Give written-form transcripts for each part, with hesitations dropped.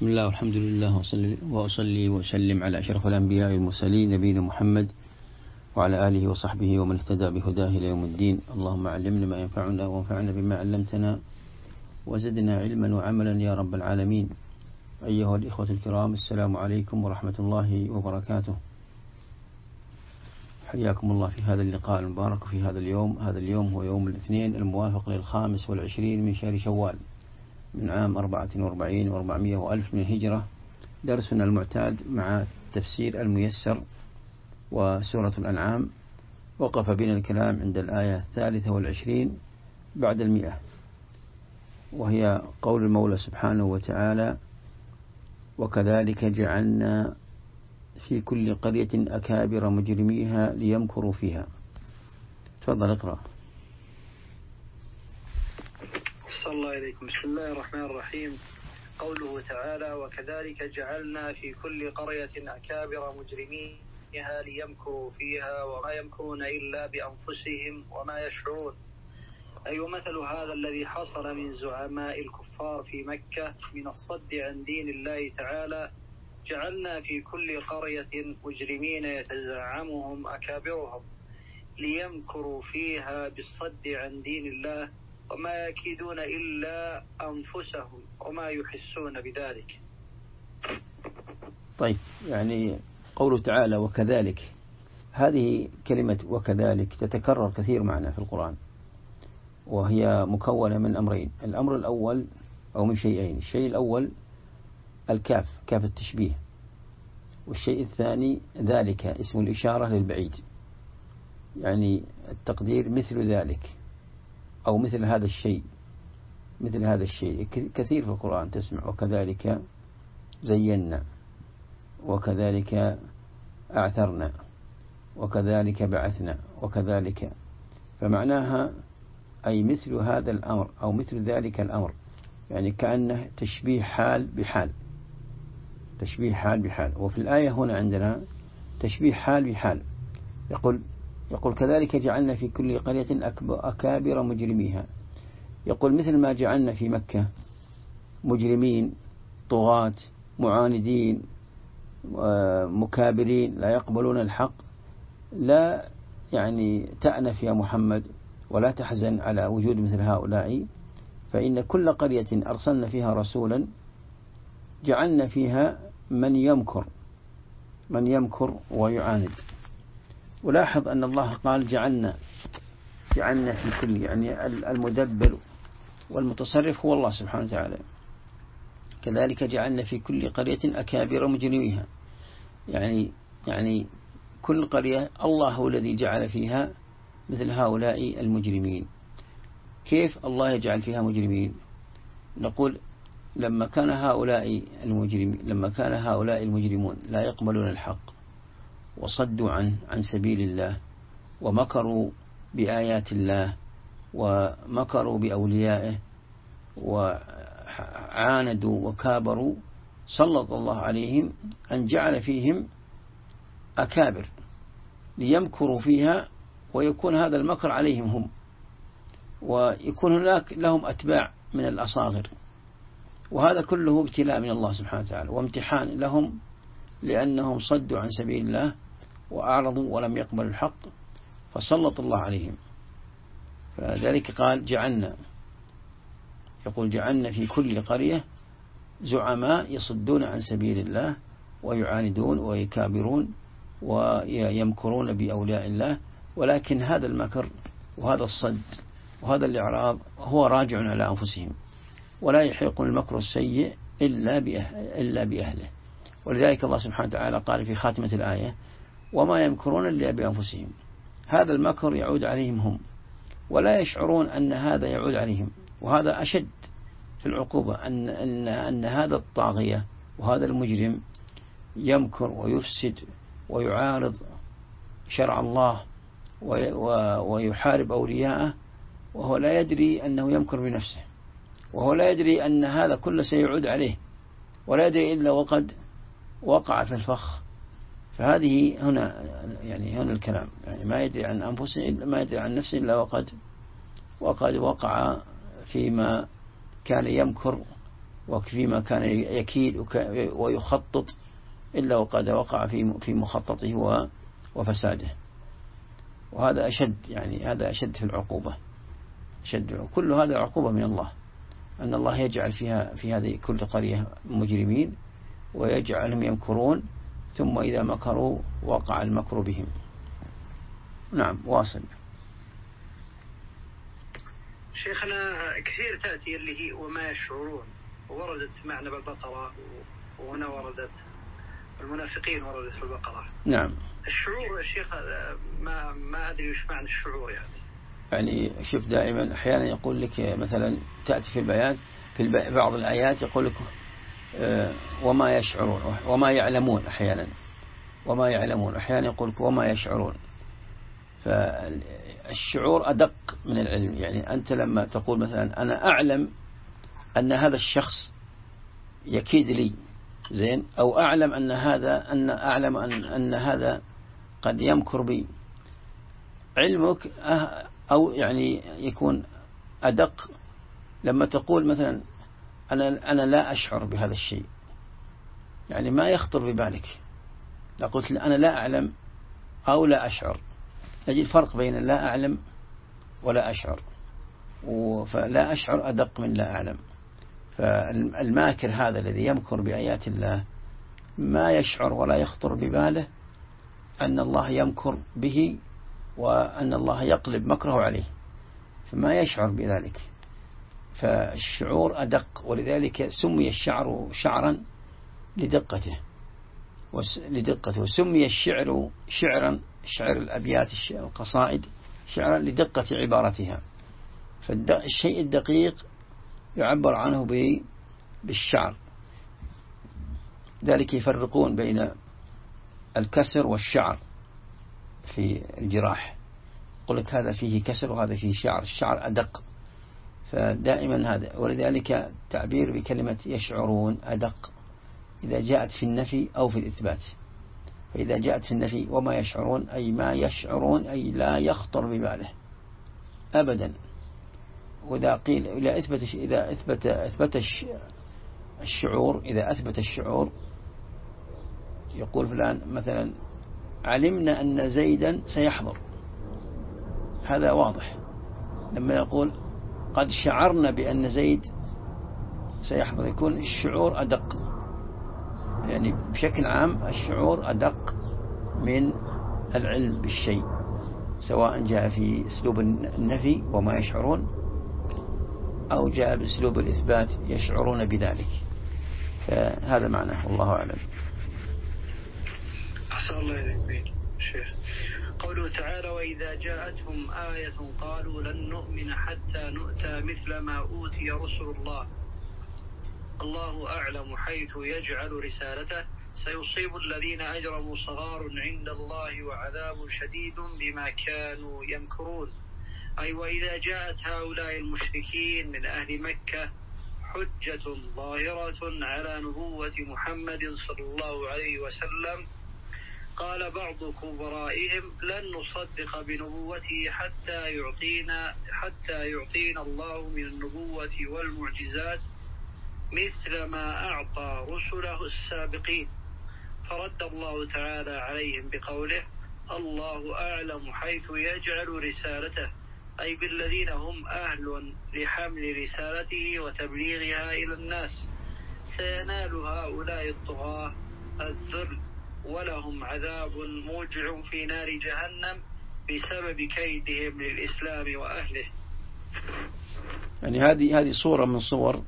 بسم الله والحمد لله وأصلي وأسلم على أشرف الأنبياء والمرسلين نبينا محمد وعلى آله وصحبه ومن اهتدى بهداه إلى يوم الدين. اللهم علمنا ما ينفعنا وانفعنا بما علمتنا وزدنا علما وعملا يا رب العالمين. أيها الإخوة الكرام، السلام عليكم ورحمة الله وبركاته. حياكم الله في هذا اللقاء المبارك في هذا اليوم. هذا اليوم هو يوم الاثنين الموافق لل25 من شهر شوال من عام 44 و400 وألف من الهجرة. درسنا المعتاد مع تفسير الميسر وسورة الأنعام. وقف بنا الكلام عند الآية 23 بعد 100، وهي قول المولى سبحانه وتعالى: وكذلك جعلنا في كل قرية أكابر مجرميها ليمكروا فيها. تفضل اقرأ. صلى الله عليكم. بسم الله الرحمن الرحيم. قوله تعالى: وكذلك جعلنا في كل قرية أكابر مجرميها ليمكروا فيها وما يمكرون إلا بأنفسهم وما يشعرون. أي مثل هذا الذي حصل من زعماء الكفار في مكة من الصد عن دين الله تعالى، جعلنا في كل قرية مجرمين يتزعمهم أكابرهم ليمكروا فيها بالصد عن دين الله وما يكيدون إلا أنفسهم وما يحسون بذلك. طيب، يعني قوله تعالى وكذلك، هذه كلمة وكذلك تتكرر كثير معنا في القرآن، وهي مكونة من أمرين. الأمر الأول أو من شيئين: الشيء الأول الكاف، كاف التشبيه، والشيء الثاني ذلك اسم الإشارة للبعيد، يعني التقدير مثل ذلك أو مثل هذا الشيء. مثل هذا الشيء كثير في القرآن تسمع وكذلك زينا، وكذلك أعثرنا، وكذلك بعثنا، وكذلك، فمعناها أي مثل هذا الأمر أو مثل ذلك الأمر، يعني كأنه تشبيه حال بحال، تشبيه حال بحال. وفي الآية هنا عندنا تشبيه حال بحال. يقول كذلك جعلنا في كل قرية أكابر مجرميها. يقول مثل ما جعلنا في مكة مجرمين طغاة معاندين مكابرين لا يقبلون الحق، لا يعني تأنف يا محمد ولا تحزن على وجود مثل هؤلاء، فإن كل قرية أرسلنا فيها رسولا جعلنا فيها من يمكر ويعاند. ولاحظ أن الله قال جعلنا في كل، يعني المدبر والمتصرف هو الله سبحانه وتعالى. كذلك جعلنا في كل قرية أكابر مجرميها، يعني كل قرية الله هو الذي جعل فيها مثل هؤلاء المجرمين. كيف الله يجعل فيها مجرمين؟ نقول لما كان هؤلاء المجرمون لا يقبلون الحق وصدوا عن سبيل الله ومكروا بآيات الله ومكروا بأوليائه وعاندوا وكابروا، سلط الله عليهم أن جعل فيهم أكابر ليمكروا فيها، ويكون هذا المكر عليهم هم، ويكون هناك لهم أتباع من الأصاغر. وهذا كله ابتلاء من الله سبحانه وتعالى وامتحان لهم، لأنهم صدوا عن سبيل الله وأعرضوا ولم يقبلوا الحق، فسلط الله عليهم. فذلك قال جعلنا، يقول جعلنا في كل قرية زعماء يصدون عن سبيل الله ويعاندون ويكابرون ويمكرون بأولياء الله، ولكن هذا المكر وهذا الصد وهذا الإعراض هو راجع على أنفسهم، ولا يحيق المكر السيء إلا بأهله. ولذلك الله سبحانه وتعالى قال في خاتمة الآية: وما يمكرون إلا بأنفسهم. هذا المكر يعود عليهم هم، ولا يشعرون أن هذا يعود عليهم. وهذا أشد في العقوبة، أن هذا الطاغية وهذا المجرم يمكر ويفسد ويعارض شرع الله ويحارب أولياءه، وهو لا يدري أنه يمكر بنفسه، وهو لا يدري أن هذا كله سيعود عليه، ولا يدري إلا وقد وقع في الفخ. فهذه هنا الكلام، يعني ما يدري عن أنفسه، ما يدري عن نفسه إلا وقد وقع فيما كان يمكر وفيما كان يكيد ويخطط إلا وقد وقع في مخططه وفساده. وهذا أشد، يعني هذا أشد في العقوبة، كل هذا عقوبة من الله، أن الله يجعل في هذه كل قرية مجرمين ويجعلهم يمكرون، ثم إذا مكروا وقع المكر بهم. نعم، واصل. شيخنا كثير تأتي اللي هي وما يشعرون، ووردت معنا بالبقرة، وهنا وردت المنافقين وردت في البقرة. نعم. الشعور يا شيخ ما أدري وش معنى الشعور يعني شوف، دائما أحيانا يقول لك مثلا تأتي في البيان في بعض الآيات يقول لك وما يشعرون وما يعلمون، أحيانا يقول لك وما يشعرون. فالشعور أدق من العلم. يعني أنت لما تقول مثلا أنا أعلم أن هذا الشخص يكيد لي زين، أو أعلم أن هذا قد يمكر بي، علمك أو يعني يكون أدق لما تقول مثلا أنا لا أشعر بهذا الشيء، يعني ما يخطر ببالك. لا قلت أنا لا أعلم أو لا أشعر، نجد فرق بين لا أعلم ولا أشعر، فلا أشعر أدق من لا أعلم. فالماكر هذا الذي يمكر بآيات الله ما يشعر ولا يخطر بباله أن الله يمكر به وأن الله يقلب مكره عليه، فما يشعر بذلك. فالشعور أدق، ولذلك سمي الشعر شعرا لدقته، وسمي الشعر شعرا، شعر الأبيات القصائد شعرا لدقة عبارتها. فالشيء الدقيق يعبر عنه بالشعر. ذلك يفرقون بين الكسر والشعر في الجراح، يقول لك هذا فيه كسر وهذا فيه شعر، الشعر أدق. فدائما هذا، ولذلك تعبير بكلمة يشعرون أدق إذا جاءت في النفي أو في الإثبات. فإذا جاءت في النفي وما يشعرون أي ما يشعرون، أي لا يخطر بباله أبدا. وإذا قيل إذا أثبت الشعور، إذا أثبت الشعور يقول فلان مثلا علمنا أن زيدا سيحضر، هذا واضح. لما يقول قد شعرنا بأن زيد سيحضر، يكون الشعور أدق. يعني بشكل عام الشعور أدق من العلم بالشيء، سواء جاء في أسلوب النفي وما يشعرون، أو جاء بأسلوب الإثبات يشعرون بذلك. فهذا معناه، والله أعلم. أحسن الله إليك شيخ. قوله تعالى وإذا جاءتهم آية قالوا لن نؤمن حتى نؤتى مثل ما أوتي رسل الله، الله أعلم حيث يجعل رسالته، سيصيب الذين أجرموا صغار عند الله وعذاب شديد بما كانوا يمكرون. أي وإذا جاءت هؤلاء المشركين من أهل مكة حجة ظاهرة على نبوة محمد صلى الله عليه وسلم، قال بعض كبرائهم لن نصدق بنبوته حتى يعطينا الله من النبوة والمعجزات مثل ما أعطى رسله السابقين. فرد الله تعالى عليهم بقوله الله أعلم حيث يجعل رسالته، أي بالذين هم أهل لحمل رسالته وتبليغها إلى الناس. سينال هؤلاء الطغاة الذل، ولهم عذاب موجع في نار جهنم بسبب كيدهم للإسلام وأهله. يعني هذه صورة من صور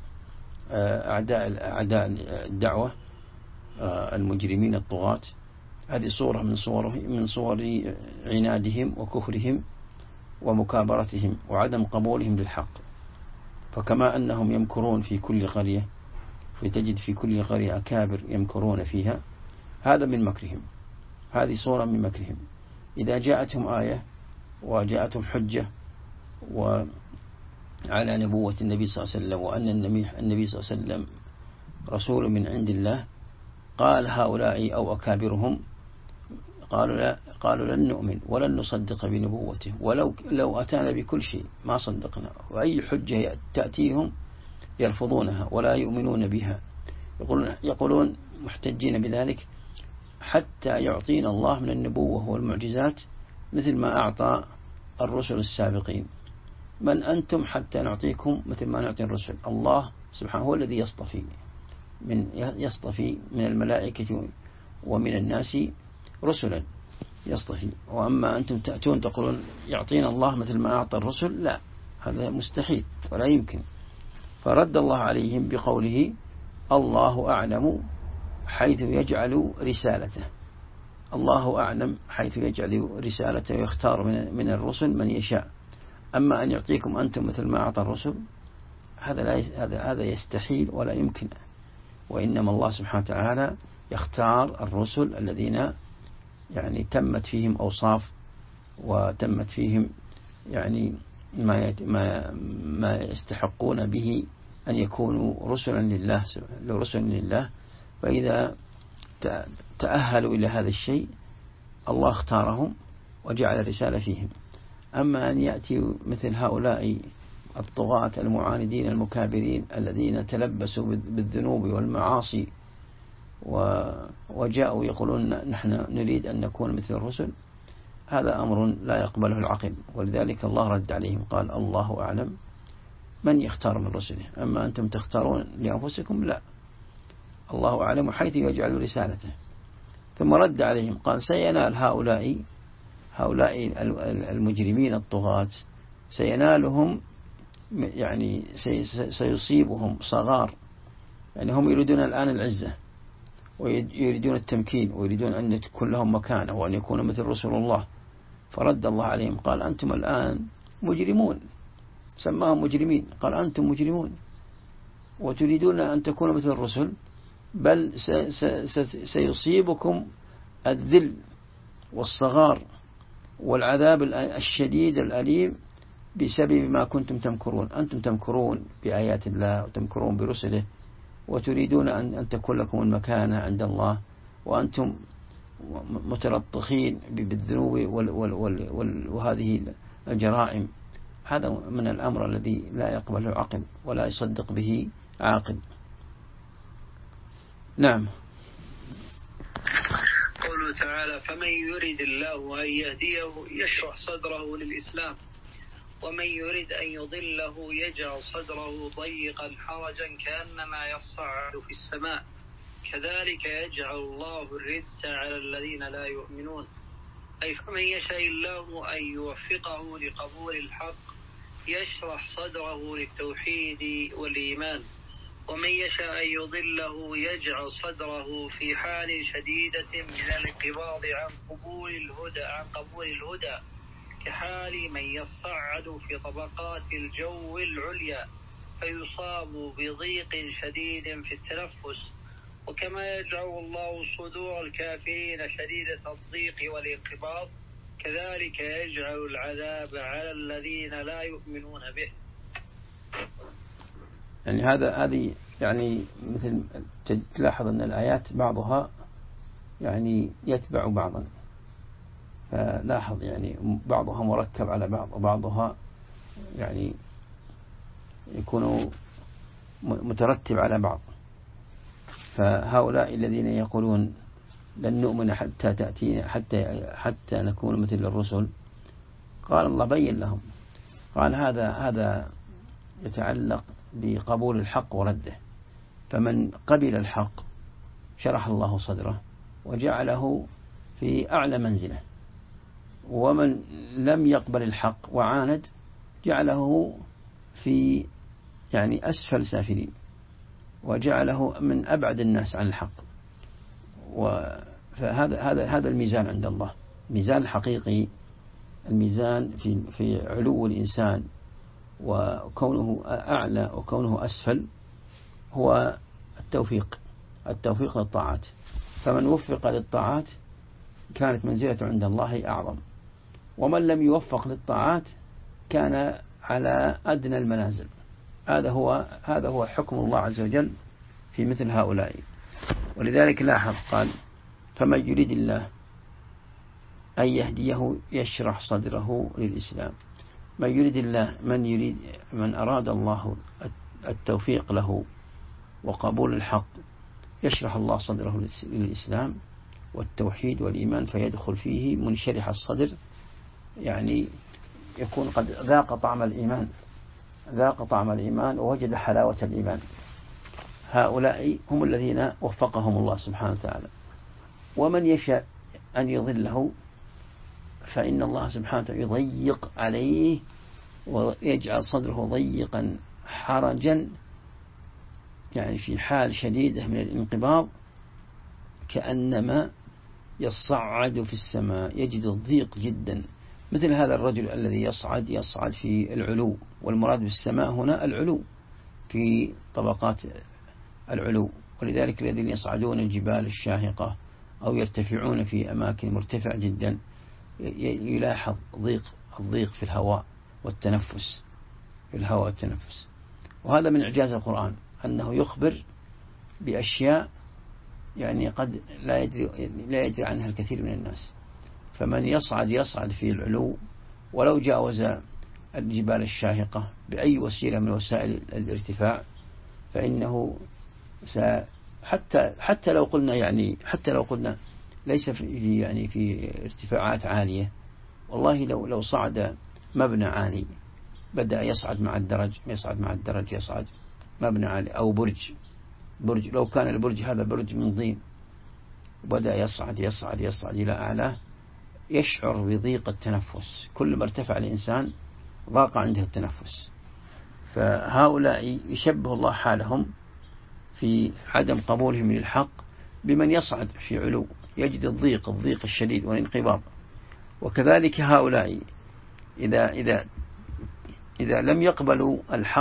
أعداء الدعوة المجرمين الطغاة. هذه صورة من صور عنادهم وكفرهم ومكابرتهم وعدم قبولهم للحق. فكما أنهم يمكرون في كل قرية، فتجد في كل قرية أكابر يمكرون فيها، هذا من مكرهم، هذه صورة من مكرهم. إذا جاءتهم آية وجاءتهم حجة وعلى نبوة النبي صلى الله عليه وسلم وأن النبي صلى الله عليه وسلم رسول من عند الله، قال هؤلاء أو أكابرهم قالوا لن نؤمن ولن نصدق بنبوته ولو أتانا بكل شيء ما صدقنا. وأي حجة تأتيهم يرفضونها ولا يؤمنون بها، يقولون محتجين بذلك حتى يعطينا الله من النبوة والمعجزات مثل ما أعطى الرسل السابقين. من أنتم حتى نعطيكم مثل ما نعطي الرسل؟ الله سبحانه هو الذي يصطفي من الملائكة ومن الناس رسلا يصطفي. وأما أنتم تأتون تقولون يعطينا الله مثل ما أعطى الرسل، لا، هذا مستحيل ولا يمكن. فرد الله عليهم بقوله الله أعلم حيث يجعل رسالته. الله أعلم حيث يجعل رسالته، ويختار من الرسل من يشاء. أما أن يعطيكم أنتم مثل ما أعطى الرسل، هذا يستحيل ولا يمكن. وإنما الله سبحانه وتعالى يختار الرسل الذين يعني تمت فيهم أوصاف وتمت فيهم يعني ما يستحقون به أن يكونوا رسلا لله. فإذا تأهلوا إلى هذا الشيء الله اختارهم وجعل الرسالة فيهم. أما أن يأتي مثل هؤلاء الطغاة المعاندين المكابرين الذين تلبسوا بالذنوب والمعاصي وجاءوا يقولون نحن نريد أن نكون مثل الرسل، هذا أمر لا يقبله العقل. ولذلك الله رد عليهم قال الله أعلم من يختار من رسله، أما أنتم تختارون لأنفسكم، لا، الله أعلم حيث يجعل رسالته. ثم رد عليهم قال سينال هؤلاء المجرمين الطغاة سينالهم يعني سيصيبهم صغار، يعني هم يريدون الآن العزة ويريدون التمكين ويريدون أن يكون لهم مكانة وأن يكونوا مثل رسول الله. فرد الله عليهم قال أنتم الآن مجرمون، سماهم مجرمين، قال أنتم مجرمون وتريدون أن تكونوا مثل الرسل، بل سيصيبكم الذل والصغار والعذاب الشديد الأليم بسبب ما كنتم تمكرون. أنتم تمكرون بآيات الله وتمكرون برسله وتريدون أن تكون لكم المكانة عند الله، وأنتم متلطخين بالذنوب وهذه الجرائم. هذا من الأمر الذي لا يقبله عقل ولا يصدق به عاقل. نعم. قوله تعالى فمن يريد الله أن يهديه يشرح صدره للإسلام ومن يريد أن يضله يجعل صدره ضيقا حرجا كأنما يصعد في السماء كذلك يجعل الله الرجس على الذين لا يؤمنون. أي فمن يشاء الله أن يوفقه لقبول الحق يشرح صدره للتوحيد والإيمان، ومن يشاء أن يضله يجعل صدره في حال شديدة من الانقباض عن قبول الهدى كحال من يصعد في طبقات الجو العليا فيصاب بضيق شديد في التنفس. وكما يجعل الله صدور الكافرين شديدة الضيق والانقباض كذلك يجعل العذاب على الذين لا يؤمنون به. يعني هذه يعني مثل تلاحظ أن الآيات بعضها يعني يتبع بعضا، فلاحظ يعني بعضها مركب على بعض وبعضها يعني يكون مترتب على بعض. فهؤلاء الذين يقولون لن نؤمن حتى تأتينا حتى نكون مثل الرسل، قال الله بين لهم، قال هذا يتعلق بقبول الحق ورده. فمن قبل الحق شرح الله صدره وجعله في أعلى منزله، ومن لم يقبل الحق وعاند جعله في يعني أسفل سافلين وجعله من أبعد الناس عن الحق. فهذا الميزان عند الله، ميزان الحقيقي، الميزان في علو الإنسان وكونه أعلى وكونه أسفل هو التوفيق للطاعات. فمن وفق للطاعات كانت منزلته عند الله أعظم، ومن لم يوفق للطاعات كان على أدنى المنازل. هذا هو حكم الله عز وجل في مثل هؤلاء. ولذلك لاحظ قال فمن يريد الله أن يهديه يشرح صدره للإسلام. من أراد الله التوفيق له وقبول الحق يشرح الله صدره للإسلام والتوحيد والإيمان، فيدخل فيه منشرح الصدر، يعني يكون قد ذاق طعم الإيمان ووجد حلاوة الإيمان. هؤلاء هم الذين وفقهم الله سبحانه وتعالى. ومن يشاء أن يضله فإن الله سبحانه وتعالى يضيق عليه ويجعل صدره ضيقا حرجا، يعني في حال شديدة من الانقباض، كأنما يصعد في السماء، يجد الضيق جدا. مثل هذا الرجل الذي يصعد في العلو، والمراد بالسماء هنا العلو في طبقات العلو. ولذلك الذين يصعدون الجبال الشاهقة أو يرتفعون في أماكن مرتفعة جدا يلاحظ الضيق في الهواء والتنفس، وهذا من إعجاز القرآن أنه يخبر بأشياء يعني قد لا يدري عنها الكثير من الناس. فمن يصعد في العلو ولو جاوز الجبال الشاهقة بأي وسيلة من وسائل الارتفاع، فإنه حتى لو قلنا ليس في ارتفاعات عالية، والله لو صعد مبنى عالي بدأ يصعد مع الدرج يصعد مبنى عالي أو برج، لو كان البرج هذا برج من طين وبدأ يصعد إلى أعلاه، يشعر بضيق التنفس. كل ما ارتفع الإنسان ضاق عنده التنفس. فهؤلاء يشبه الله حالهم في عدم قبولهم للحق بمن يصعد في علو، يجد الضيق الشديد والانقباض. وكذلك هؤلاء إذا لم يقبلوا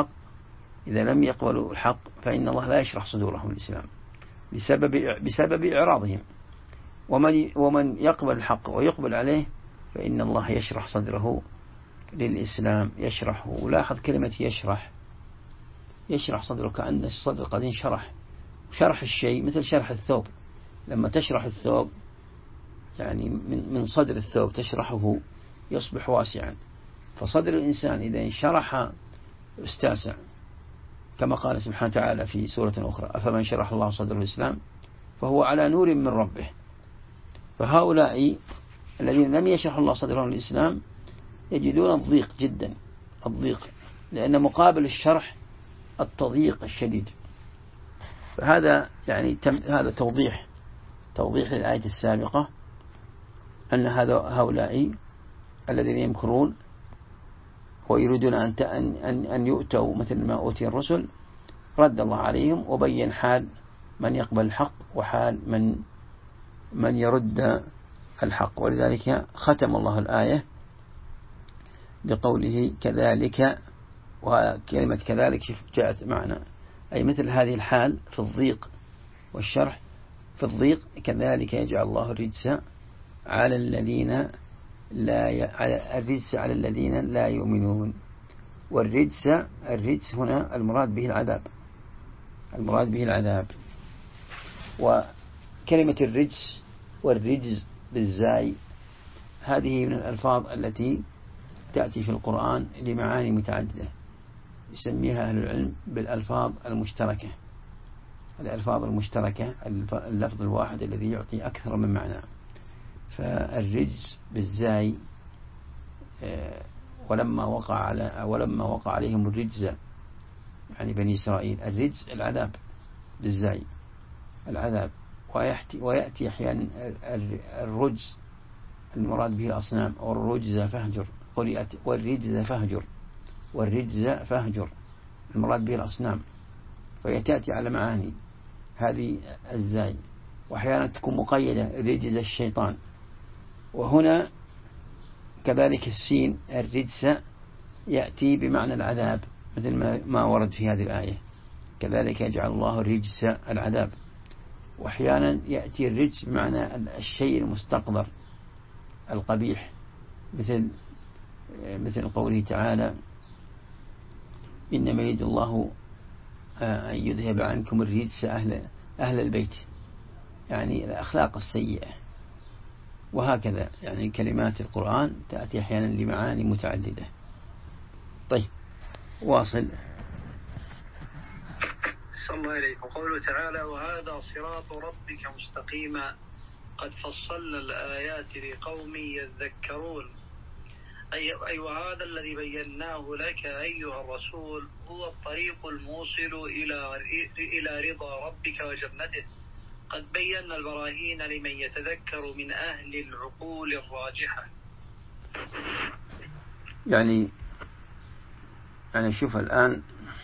الحق فإن الله لا يشرح صدورهم للإسلام بسبب إعراضهم. ومن يقبل الحق ويقبل عليه فإن الله يشرح صدره للإسلام. يشرحه، لاحظ كلمة يشرح صدره، كأن الصدر قد انشرح. شرح الشيء مثل شرح الثوب، لما تشرح الثوب يعني من صدر الثوب تشرحه يصبح واسعا. فصدر الإنسان إذا انشرح استاسع، كما قال سبحانه وتعالى في سورة أخرى: أفمن شرح الله صدره الإسلام فهو على نور من ربه. فهؤلاء الذين لم يشرح الله صدرهم للإسلام يجدون الضيق، لأن مقابل الشرح التضييق الشديد. فهذا يعني هذا توضيح للآية السابقة، أن هؤلاء الذين يمكرون ويريدون أن يؤتوا مثل ما أوتي الرسل، رد الله عليهم وبين حال من يقبل الحق وحال من يرد الحق. ولذلك ختم الله الآية بقوله كذلك. وكلمة كذلك جاءت معنا أي مثل هذه الحال في الضيق والشرح. في الضيق كذلك يجعل الله الرجس على الذين لا يؤمنون. والرجس هنا المراد به العذاب. وكلمة الرجس والرجز بالزاي هذه من الألفاظ التي تأتي في القرآن لمعاني متعددة، يسميها أهل العلم بالألفاظ المشتركة. اللفظ الواحد الذي يعطي أكثر من معنى. فالرجز بالزاي، ولما وقع عليهم الرجز يعني بني إسرائيل، الرجز العذاب بالزاي العذاب. ويأتي أحيانا الرجز المراد به الأصنام، أو الرجز فهجر، والرجز فهجر المراد به الأصنام. فيتأتي على معاني هذه الزاي، وأحيانا تكون مقيدة رجز الشيطان. وهنا كذلك السين الرجس يأتي بمعنى العذاب، مثل ما ورد في هذه الآية: كذلك يجعل الله الرجس العذاب. وأحيانا يأتي الرجس بمعنى الشيء المستقذر القبيح، مثل قوله تعالى: إنما يريد الله أن يذهب عنكم الرجس أهل البيت، يعني الأخلاق السيئة. وهكذا يعني كلمات القرآن تأتي أحيانا لمعاني متعددة. طيب واصل. صلى الله عليكم. قوله تعالى وهذا صراط ربك مستقيما قد فصلنا الآيات لقوم يذكرون، أي وهذا الذي بيناه لك أيها الرسول هو الطريق الموصل إلى رضا ربك وجنته. قد بينا البراهين لمن يتذكر من أهل العقول الراجحة. يعني شوف الآن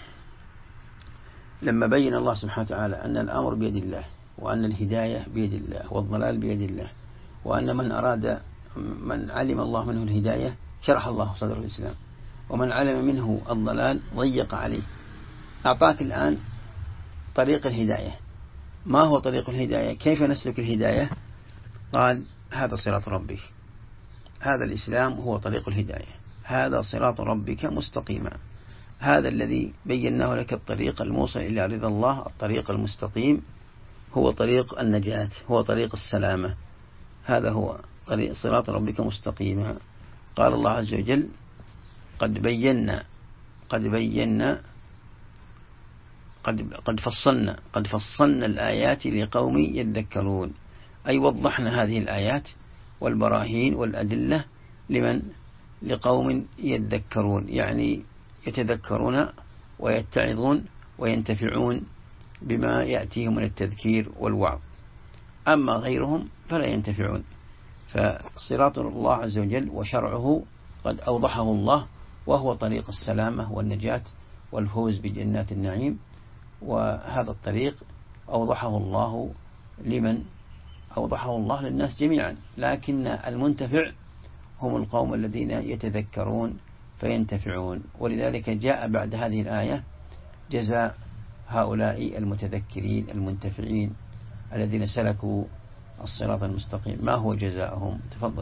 لما بين الله سبحانه وتعالى أن الأمر بيد الله، وأن الهداية بيد الله، والضلال بيد الله، وأن من علم الله منه الهداية شرح الله صدر الإسلام، ومن علم منه الضلال ضيق عليه. أعطاك الآن طريق الهداية. ما هو طريق الهداية؟ كيف نسلك الهداية؟ قال هذا صراط ربك، هذا الإسلام هو طريق الهداية، هذا صراط ربك مستقيما، هذا الذي بيناه لك الطريق الموصل إلى رضا الله، الطريق المستقيم هو طريق النجاة، هو طريق السلامة، هذا هو طريق صراط ربك مستقيما. قال الله عز وجل قد فصلنا الآيات لقوم يذكرون، أي وضحنا هذه الآيات والبراهين والأدلة لقوم يذكرون، يعني يتذكرون ويتعظون وينتفعون بما يأتيهم من التذكير والوعظ. أما غيرهم فلا ينتفعون. فصراط الله عز وجل وشرعه قد أوضحه الله، وهو طريق السلامة والنجاة والفوز بجنات النعيم. وهذا الطريق أوضحه الله للناس جميعا، لكن المنتفع هم القوم الذين يتذكرون فينتفعون. ولذلك جاء بعد هذه الآية جزاء هؤلاء المتذكرين المنتفعين الذين سلكوا الصراط المستقيم. ما هو جزاءهم؟ تفضل.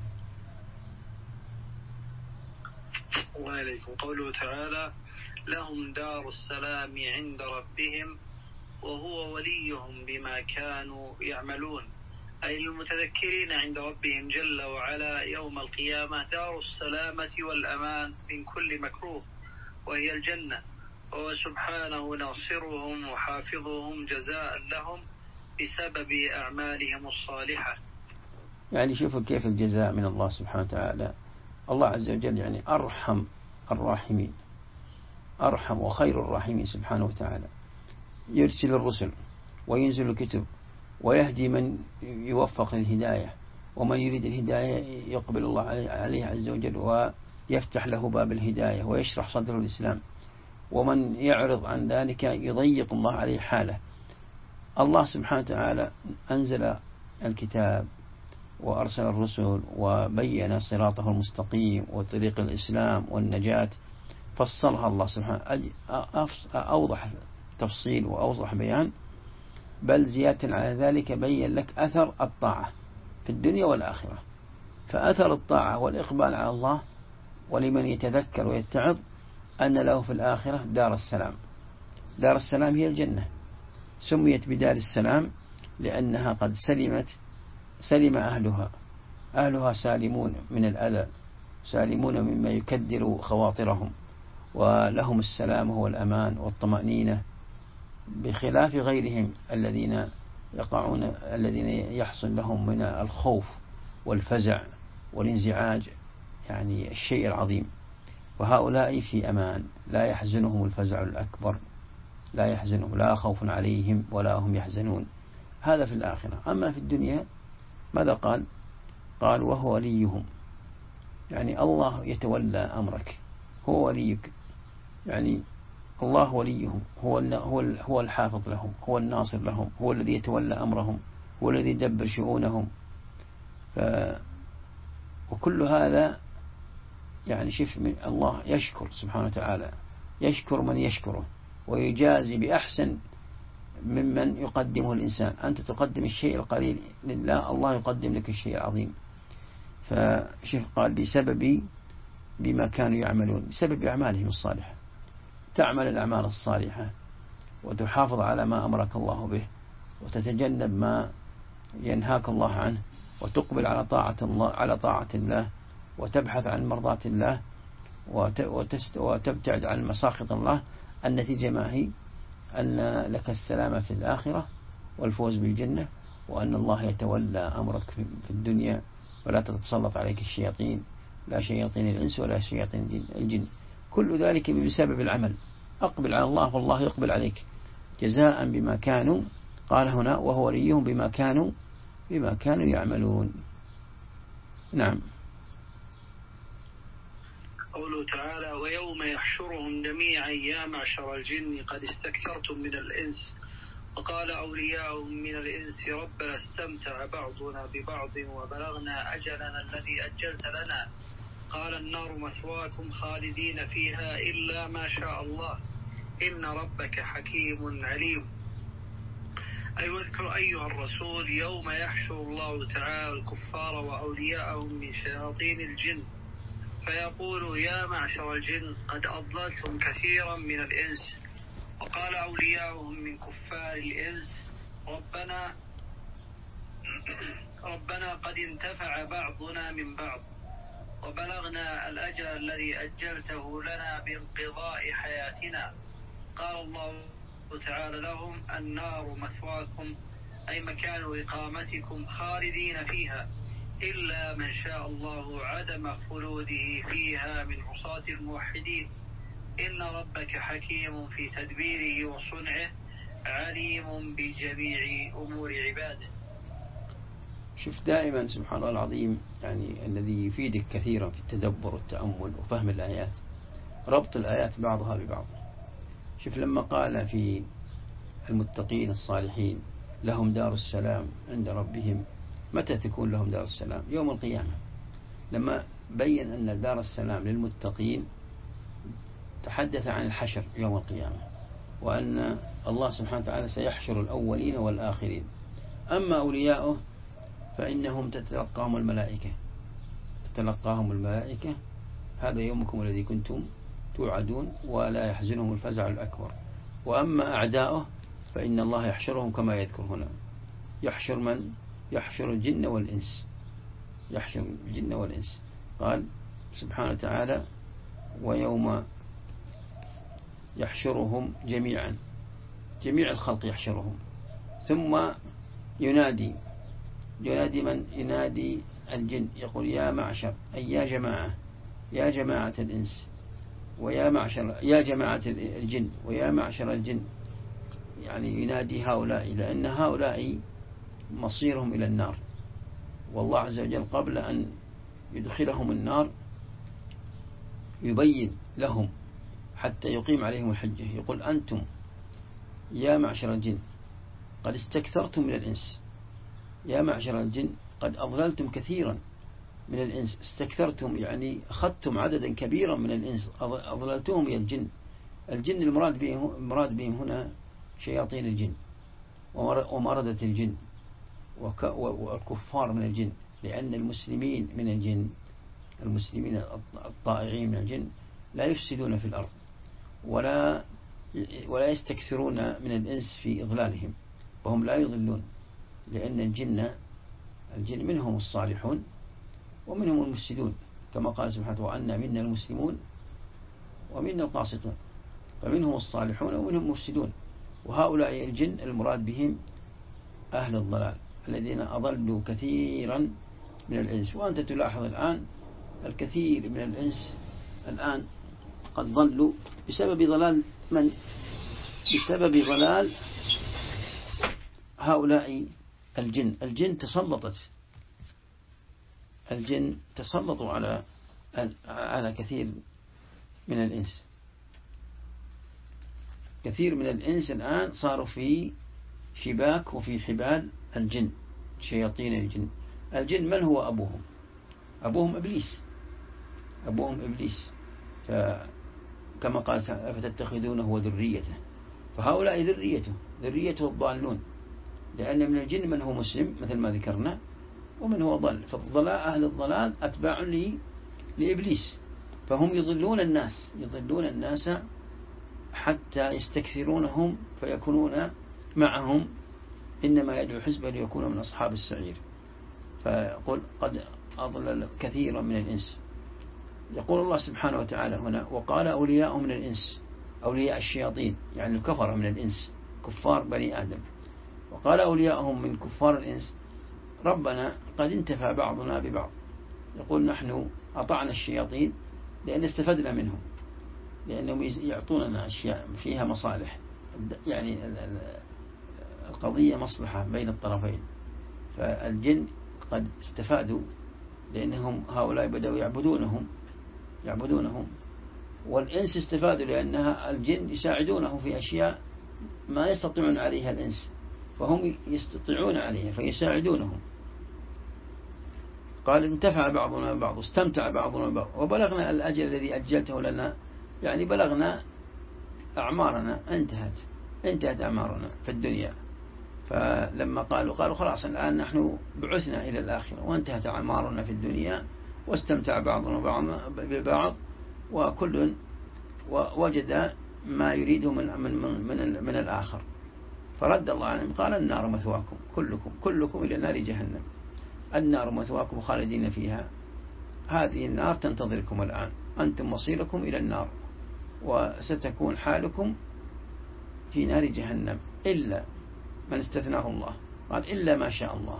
الله عليكم. قوله تعالى لهم دار السلام عند ربهم وهو وليهم بما كانوا يعملون، أي المتذكرين عند ربهم جل وعلا يوم القيامة دار السلامة والأمان من كل مكروه، وهي الجنة، وهو سبحانه ناصرهم وحافظهم جزاء لهم بسبب أعمالهم الصالحة. يعني شوفوا كيف الجزاء من الله سبحانه وتعالى. الله عز وجل يعني أرحم الراحمين، أرحم وخير الراحمين سبحانه وتعالى، يرسل الرسل وينزل الكتب ويهدي من يوفق للهداية، ومن يريد الهداية يقبل الله عليه عز وجل ويفتح له باب الهداية ويشرح صدر الإسلام، ومن يعرض عن ذلك يضيق الله عليه حاله. الله سبحانه وتعالى أنزل الكتاب وأرسل الرسل وبين صراطه المستقيم وطريق الإسلام والنجاة، فصلها الله سبحانه، أوضح تفصيل وأوضح بيان، بل زيادة على ذلك بين لك أثر الطاعة في الدنيا والآخرة. فأثر الطاعة والإقبال على الله ولمن يتذكر ويتعظ أن له في الآخرة دار السلام. دار السلام هي الجنة، سميت بدار السلام لأنها قد سلم أهلها سالمون من الأذى، سالمون مما يكدر خواطرهم، ولهم السلام والأمان والطمأنينة، بخلاف غيرهم الذين يحصل لهم من الخوف والفزع والانزعاج، يعني الشيء العظيم. وهؤلاء في أمان، لا يحزنهم الفزع الأكبر، لا يحزنهم، لا خوف عليهم ولا هم يحزنون. هذا في الآخرة. أما في الدنيا ماذا قال؟ قال وهو وليهم، يعني الله يتولى أمرك، هو وليك، يعني الله وليهم، هو الحافظ لهم، هو الناصر لهم، هو الذي يتولى أمرهم، هو الذي يدبر شؤونهم. وكل هذا يعني شوف من الله يشكر سبحانه وتعالى، يشكر من يشكره ويجازي بأحسن ممن يقدمه الإنسان. أنت تقدم الشيء القليل لله، الله يقدم لك الشيء العظيم. فشوف قال بما كانوا يعملون، بسبب أعمالهم الصالحة. تعمل الأعمال الصالحة وتحافظ على ما أمرك الله به، وتتجنب ما ينهاك الله عنه، وتقبل على طاعة الله، وتبحث عن مرضاة الله، وتبتعد عن مساخط الله. النتيجة ما هي؟ أن لك السلامة في الآخرة والفوز بالجنة، وأن الله يتولى أمرك في الدنيا ولا تتسلط عليك الشياطين، لا شياطين الإنس ولا شياطين الجن. كل ذلك بسبب العمل. أقبل على الله والله يقبل عليك جزاء بما كانوا، قال هنا وهو وليهم بما كانوا يعملون. نعم. قوله تعالى ويوم يحشرهم جميعا يا معشر الجن قد استكثرتم من الإنس وقال أولياؤهم من الإنس ربنا استمتع بعضنا ببعض وبلغنا أجلنا الذي أجلت لنا قال النار مثواكم خالدين فيها إلا ما شاء الله إن ربك حكيم عليم. أي واذكر أيها الرسول يوم يحشر الله تعالى الكفار وأولياءهم من شياطين الجن فيقول يا معشر الجن قد أضللتم كثيرا من الإنس وقال أولياؤهم من كفار الإنس ربنا قد انتفع بعضنا من بعض وبلغنا الأجل الذي أجلته لنا بانقضاء حياتنا قال الله تعالى لهم النار مثواكم أي مكان إقامتكم خالدين فيها إلا من شاء الله عدم خلوده فيها من عصاة الموحدين إن ربك حكيم في تدبيره وصنعه عليم بجميع أمور عباده. شوف دائما سبحان الله العظيم، يعني الذي يفيدك كثيرا في التدبر والتأمل وفهم الآيات ربط الآيات بعضها ببعض. شوف لما قال في المتقين الصالحين لهم دار السلام عند ربهم، متى تكون لهم دار السلام؟ يوم القيامة. لما بين أن دار السلام للمتقين تحدث عن الحشر يوم القيامة، وأن الله سبحانه وتعالى سيحشر الأولين والآخرين. أما أولياؤه فإنهم تتلقاهم الملائكة هذا يومكم الذي كنتم توعدون ولا يحزنهم الفزع الأكبر. وأما أعداؤه فإن الله يحشرهم كما يذكر هنا. يحشر من؟ يحشر الجن والإنس. قال سبحانه وتعالى ويوم يحشرهم جميعا، جميع الخلق يحشرهم، ثم ينادي من؟ ينادي الجن يقول يا معشر أي يا جماعة الإنس يا جماعة الجن ويا معشر الجن، يعني ينادي هؤلاء لأن هؤلاء مصيرهم إلى النار، والله عز وجل قبل أن يدخلهم النار يبين لهم حتى يقيم عليهم الحجة. يقول أنتم يا معشر الجن قد استكثرتم من الإنس، يا معشر الجن قد أضللتم كثيرا من الإنس. استكثرتم يعني أخذتم عددا كبيرا من الإنس، أضللتهم يا الجن. الجن المراد بهم هنا شياطين الجن ومردة الجن والكفار من الجن، لأن المسلمين من الجن، المسلمين الطائعين من الجن لا يفسدون في الأرض ولا يستكثرون من الإنس في إضلالهم، وهم لا يضلون، لأن الجن منهم الصالحون ومنهم المفسدون، كما قال سبحانه وأن منا المسلمون ومنا القاسطون، فمنهم الصالحون ومنهم المفسدون. وهؤلاء الجن المراد بهم أهل الضلال الذين أضلوا كثيرا من الإنس. وأنت تلاحظ الآن الكثير من الإنس الآن قد ضلوا بسبب ضلال من؟ بسبب ضلال هؤلاء الجن. الجن تسلطوا على كثير من الإنس. كثير من الإنس الآن صاروا في شباك وفي حبال الجن، شياطين الجن. الجن من هو أبوهم؟ أبوهم إبليس. كما قال فتتخذونه وذريته، فهؤلاء ذريته الضالون، لأن من الجن من هو مسلم مثل ما ذكرنا ومن هو ضل. أهل الضلال أتباع لإبليس، فهم يضلون الناس حتى يستكثرونهم فيكونون معهم، إنما يدعو حزبه ليكونوا من أصحاب السعير. فيقول قد أضلل كثيرا من الإنس. يقول الله سبحانه وتعالى هنا وقال أولياء من الإنس أولياء الشياطين يعني الكفر من الإنس، كفار بني آدم. وقال أولياءهم من كفار الإنس ربنا قد انتفع بعضنا ببعض، يقول نحن أطعنا الشياطين لأن استفدنا منهم، لأنهم يعطوننا أشياء فيها مصالح، يعني القضية مصلحة بين الطرفين. فالجن قد استفادوا لأنهم هؤلاء بدأوا يعبدونهم، والإنس استفادوا لأنها الجن يساعدونه في أشياء ما يستطيعون عليها الإنس، فهم يستطيعون عليها فيساعدونهم. قال انتفع بعضنا ببعض، استمتع بعضنا ببعض، وبلغنا الأجل الذي أجلته لنا، يعني بلغنا أعمارنا، انتهت أعمارنا في الدنيا. فلما قالوا خلاص الآن نحن بعثنا إلى الآخرة وانتهت أعمارنا في الدنيا، واستمتع بعضنا ببعض، وكل وجد ما يريده من الآخر. فرد الله عنهم قال النار مثواكم كلكم إلى نار جهنم، النار مثواكم خالدين فيها، هذه النار تنتظركم الآن، أنتم مصيركم إلى النار، وستكون حالكم في نار جهنم إلا من استثناه الله. قال إلا ما شاء الله.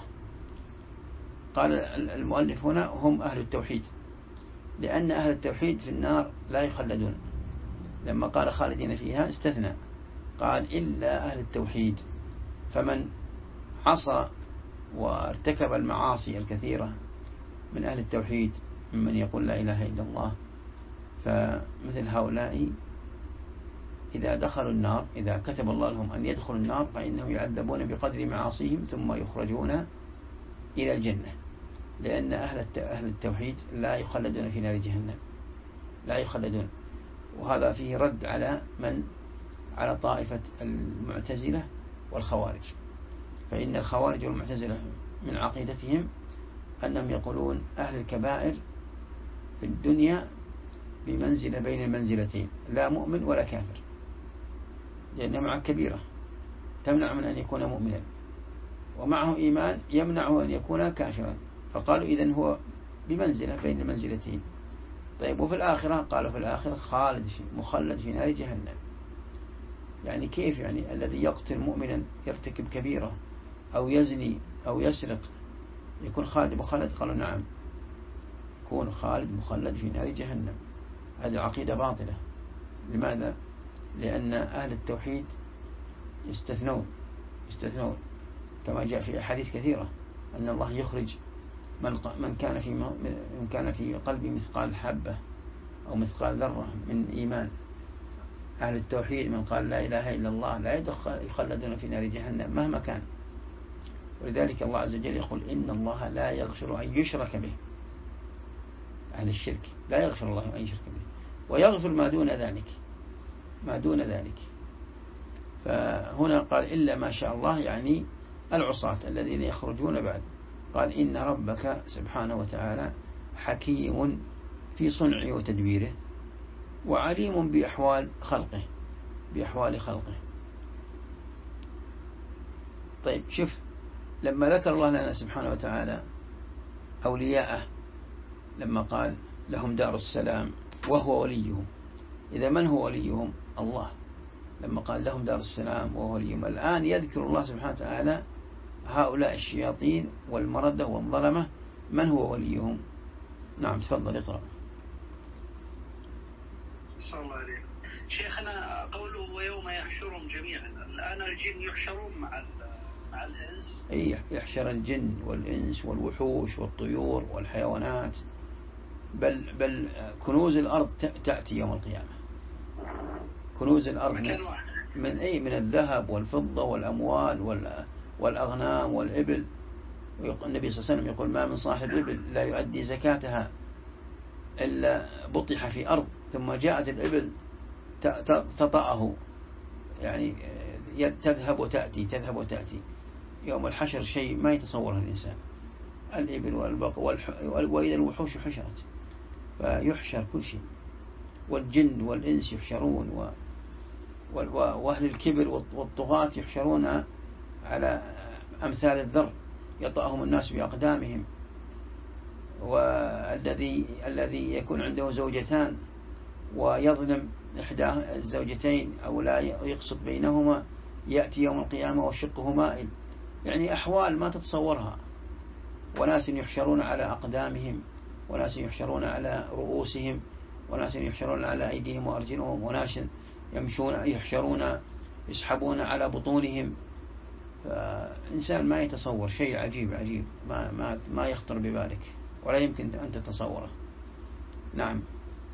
قال المؤلف هنا هم أهل التوحيد، لأن أهل التوحيد في النار لا يخلدون. لما قال خالدين فيها استثنى، قال إلا أهل التوحيد، فمن عصى وارتكب المعاصي الكثيرة من أهل التوحيد ممن يقول لا إله إلا الله، فمثل هؤلاء إذا دخلوا النار، إذا كتب الله لهم أن يدخلوا النار، فإنهم يعذبون بقدر معاصيهم ثم يخرجون إلى الجنة، لأن أهل التوحيد لا يخلدون في نار جهنم، لا يخلدون. وهذا فيه رد على طائفة المعتزلة والخوارج، فإن الخوارج والمعتزلة من عقيدتهم أنهم يقولون أهل الكبائر في الدنيا بمنزلة بين المنزلتين، لا مؤمن ولا كافر، لأن معه كبيرة تمنع من أن يكون مؤمنا، ومعه إيمان يمنعه أن يكون كافرا، فقالوا إذن هو بمنزلة بين المنزلتين. طيب وفي الآخرة؟ قالوا في الآخرة مخلد في نار جهنم. يعني كيف؟ يعني الذي يقتل مؤمنا يرتكب كبيرة أو يزني أو يسرق يكون خالد مخلد؟ قالوا نعم، يكون خالد مخلد في نار جهنم. هذه عقيدة باطلة. لماذا؟ لأن أهل التوحيد يستثنون كما جاء في أحاديث كثيرة أن الله يخرج من كان في قلبه مثقال حبة أو مثقال ذرة من إيمان. أهل التوحيد من قال لا إله إلا الله لا يخلدون في نار جهنم مهما كان. ولذلك الله عز وجل يقول إن الله لا يغفر أن يشرك به، أهل الشرك لا يغفر الله أن يشرك به، ويغفر ما دون ذلك. فهنا قال إلا ما شاء الله، يعني العصاة الذين يخرجون بعد. قال إن ربك سبحانه وتعالى حكيم في صنعه وتدبيره، وعليم بأحوال خلقه. طيب شوف، لما ذكر الله لنا سبحانه وتعالى أولياءه، لما قال لهم دار السلام وهو وليهم، إذا من هو وليهم؟ الله. لما قال لهم دار السلام وهو وليهم، الآن يذكر الله سبحانه وتعالى هؤلاء الشياطين والمردة والظلمة، من هو وليهم؟ نعم تفضل اقرأ. صلى الله عليه. شيخنا قوله ويوم يحشرهم جميعا، الآن الجن يحشرون مع الإنس؟ أي، يحشر الجن والإنس والوحوش والطيور والحيوانات، بل كنوز الأرض تأتي يوم القيامة. كنوز الأرض من الذهب والفضة والأموال والأغنام والإبل. النبي صلى الله عليه وسلم يقول ما من صاحب إبل لا يؤدي زكاتها إلا بطح في أرض، ثم جاءت الإبل تطأه، يعني تذهب وتأتي. يوم الحشر شيء ما يتصوره الإنسان، الإبل والبقر وإذا الوحوش حشرت، فيحشر كل شيء، والجن والإنس يحشرون، وأهل الكبر والطغاة يحشرون على أمثال الذر يطأهم الناس بأقدامهم. والذي يكون عنده زوجتان ويظلم إحدى الزوجتين أو لا يقصد بينهما يأتي يوم القيامة وشقه مائل. يعني أحوال ما تتصورها. وناس يحشرون على أقدامهم، وناس يحشرون على رؤوسهم، وناس يحشرون على أيديهم وأرجلهم، وناس يحشرون يسحبون على بطونهم. فإنسان ما يتصور شيء عجيب عجيب ما يخطر ببالك ولا يمكن أن تتصوره. نعم.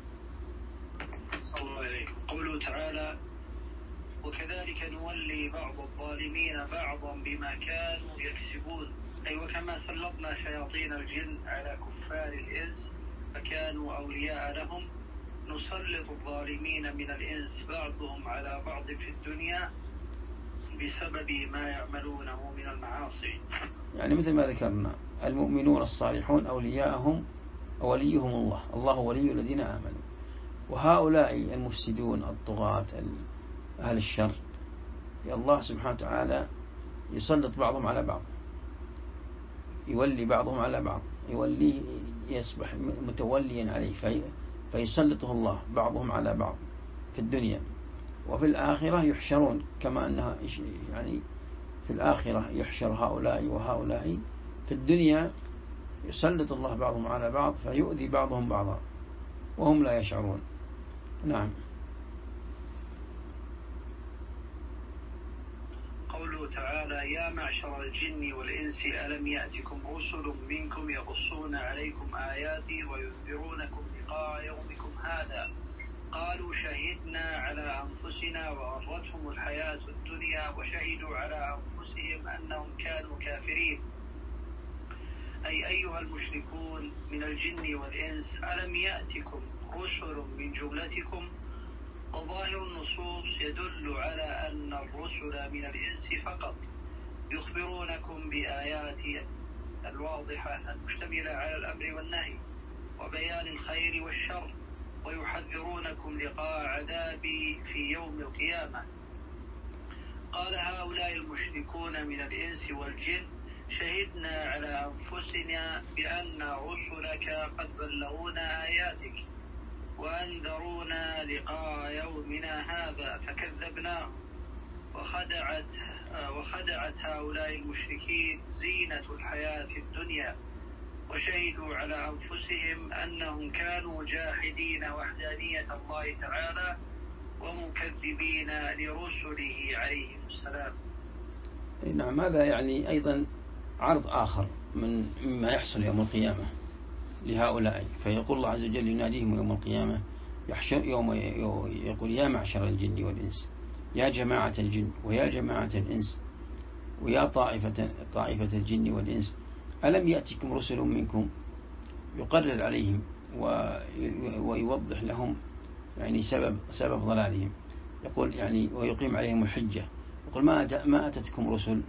صلى الله عليه. قوله تعالى: وكذلك نولي بعض الظالمين بعضا بما كانوا يكسبون، أي وكما سلطنا شياطين الجن على كفار الإنس فكانوا أولياء لهم، نسلط الظالمين من الإنس بعضهم على بعض في الدنيا بسبب ما يعملونه من المعاصي. يعني مثل ما ذكرنا المؤمنون الصالحون أولياءهم وليهم الله، الله ولي الذين آمنوا. وهؤلاء المفسدون الطغاة أهل الشر الله سبحانه وتعالى يسلط بعضهم على بعض، يولي بعضهم على بعض، يوليه يصبح متوليا عليه فيسلطه الله بعضهم على بعض في الدنيا. وفي الآخرة يحشرون كما أنها يعني في الآخرة يحشر هؤلاء وهؤلاء، في الدنيا يسلط الله بعضهم على بعض فيؤذي بعضهم بعضا وهم لا يشعرون. نعم. قوله تعالى: يا معشر الجن والإنس ألم يأتكم رسل منكم يقصون عليكم آياتي وينذرونكم لقاء يومكم هذا قالوا شهدنا على أنفسنا وغرتهم الحياة الدنيا وشهدوا على أنفسهم أنهم كانوا كافرين. أي أيها المشركون من الجن والإنس ألم يأتكم رسل من جملتكم؟ وظاهر النصوص يدل على أن الرسل من الإنس فقط يخبرونكم بآيات الواضحة المشتملة على الأمر والنهي وبيان الخير والشر، ويحذرونكم لقاء عذابي في يوم القيامة. قال هؤلاء المشركون من الإنس والجن: شهدنا على أنفسنا بأن رسلك قد بلغونا آياتك وأنذرونا لقاء يومنا هذا فكذبناه. وخدعت هؤلاء المشركين زينة الحياة الدنيا، وشهدوا على أنفسهم أنهم كانوا جاحدين وحدانية الله تعالى ومكذبين لرسله عليهم السلام. نعم. هذا يعني أيضا عرض آخر مما يحصل يوم القيامة لهؤلاء. فيقول الله عز وجل يناديهم يوم القيامة يقول: يا معشر الجن والإنس، يا جماعة الجن ويا جماعة الإنس ويا طائفة الجن والإنس، ألم يأتكم رسل منكم؟ يقرر عليهم ويوضح لهم يعني سبب ضلالهم. يقول يعني ويقيم عليهم الحجة. يقول ما أتتكم رسل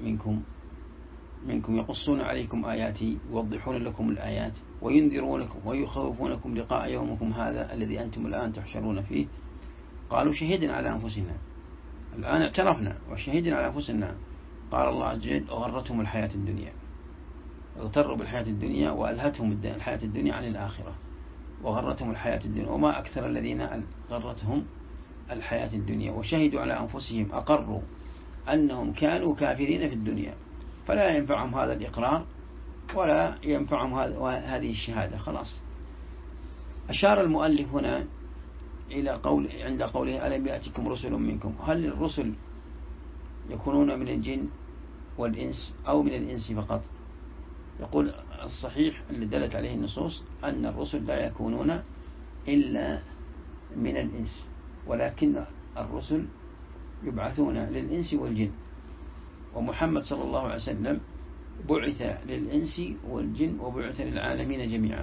منكم يقصون عليكم آياتي، يوضحون لكم الآيات وينذرونكم ويخوفونكم لقاء يومكم هذا الذي أنتم الآن تحشرون فيه. قالوا شهدنا على أنفسنا، الآن اعترفنا وشهدنا على أنفسنا. قال الله عز وجل: غرتهم الحياة الدنيا، اغتروا بالحياة الدنيا وألهتهم الحياة الدنيا عن الآخرة، وغرتهم الحياة الدنيا. وما أكثر الذين غرتهم الحياة الدنيا وشهدوا على أنفسهم، أقروا أنهم كانوا كافرين في الدنيا، فلا ينفعهم هذا الإقرار ولا ينفعهم هذه الشهادة. خلاص. أشار المؤلف هنا إلى عند قوله: ألم يأتكم رسل منكم، هل الرسل يكونون من الجن والإنس أو من الإنس فقط؟ يقول الصحيح اللي دلت عليه النصوص أن الرسل لا يكونون إلا من الإنس، ولكن الرسل يبعثون للإنس والجن. ومحمد صلى الله عليه وسلم بعث للإنس والجن وبعث للعالمين جميعا،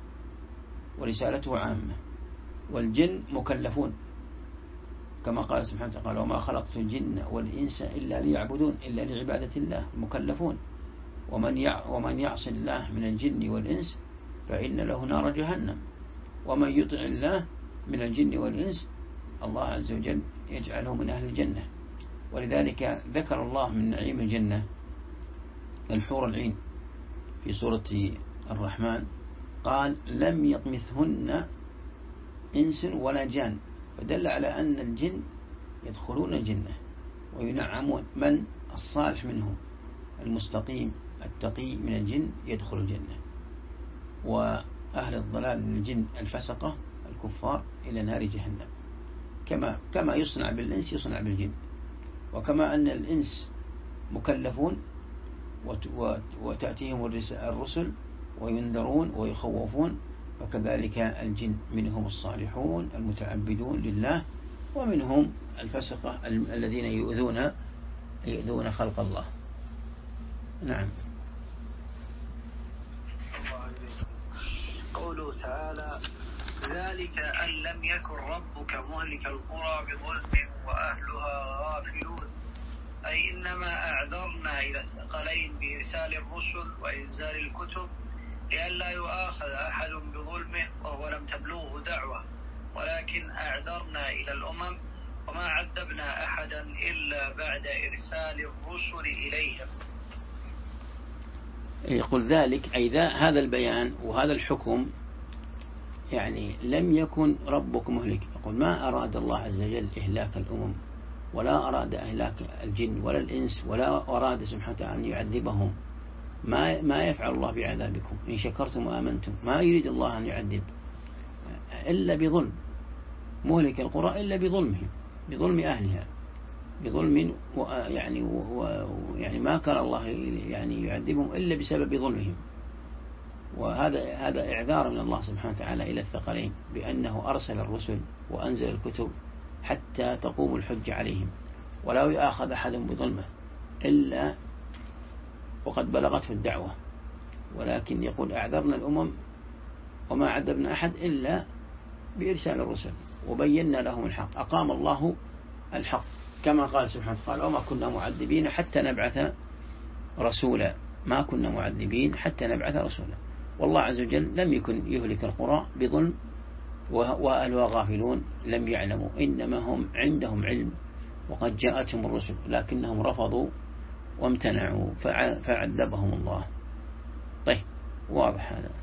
ورسالته عامة، والجن مكلفون كما قال سبحانه وتعالى: وما خلقت الجن والإنس إلا ليعبدون، إلا لعبادة الله، مكلفون. ومن يعص الله من الجن والإنس فإن له نار جهنم، ومن يطع الله من الجن والإنس الله عز وجل يجعله من أهل الجنة. ولذلك ذكر الله من نعيم الجنة الحور العين في سورة الرحمن، قال: لم يطمثهن إنس ولا جان، فدل على أن الجن يدخلون الجنة وينعمون. من الصالح منهم المستقيم التقي من الجن يدخل الجنة، وأهل الضلال من الجن الفسقة الكفار إلى نار جهنم. كما يصنع بالإنس يصنع بالجن، وكما أن الإنس مكلفون وتأتيهم الرسل وينذرون ويخوفون، وكذلك الجن منهم الصالحون المتعبدون لله، ومنهم الفسقة الذين يؤذون خلق الله. نعم. قوله تعالى: ذلك أن لم يكن ربك مهلك القرى بظلم وأهلها غافلون، أي إنما أعذرنا إلى الثقلين بإرسال الرسل وإنزال الكتب لئلا يؤاخذ أحد بظلمه وهو لم تبلغه دعوة، ولكن أعذرنا إلى الأمم وما عذبنا أحدا إلا بعد إرسال الرسل إليهم. يقول ذلك أي هذا البيان وهذا الحكم، يعني لم يكن ربك مهلك. يقول ما أراد الله عز وجل إهلاك الأمم، ولا أراد إهلاك الجن ولا الإنس، ولا أراد سبحانه وتعالى أن يعذبهم. ما يفعل الله بعذابكم إن شكرتم وآمنتم. ما يريد الله أن يعذب إلا بظلم، مهلك القرى إلا بظلمهم، بظلم أهلها، بظلم يعني ما كان الله يعني يعذبهم إلا بسبب ظلمهم. وهذا إعذار من الله سبحانه وتعالى إلى الثقلين بأنه أرسل الرسل وأنزل الكتب حتى تقوم الحجة عليهم، ولا يؤاخذ أحد بظلمه إلا وقد بلغته الدعوة. ولكن يقول أعذرنا الأمم وما عذبنا أحد إلا بإرسال الرسل وبينا لهم الحق. أقام الله الحق كما قال سبحانه وتعالى: وما كنا معذبين حتى نبعث رسولا. ما كنا معذبين حتى نبعث رسولا. والله عز وجل لم يكن يهلك القرى بظلم وأهلها غافلون لم يعلموا، إنما هم عندهم علم وقد جاءتهم الرسل لكنهم رفضوا وامتنعوا فعذبهم الله. طيب، واضح هذا.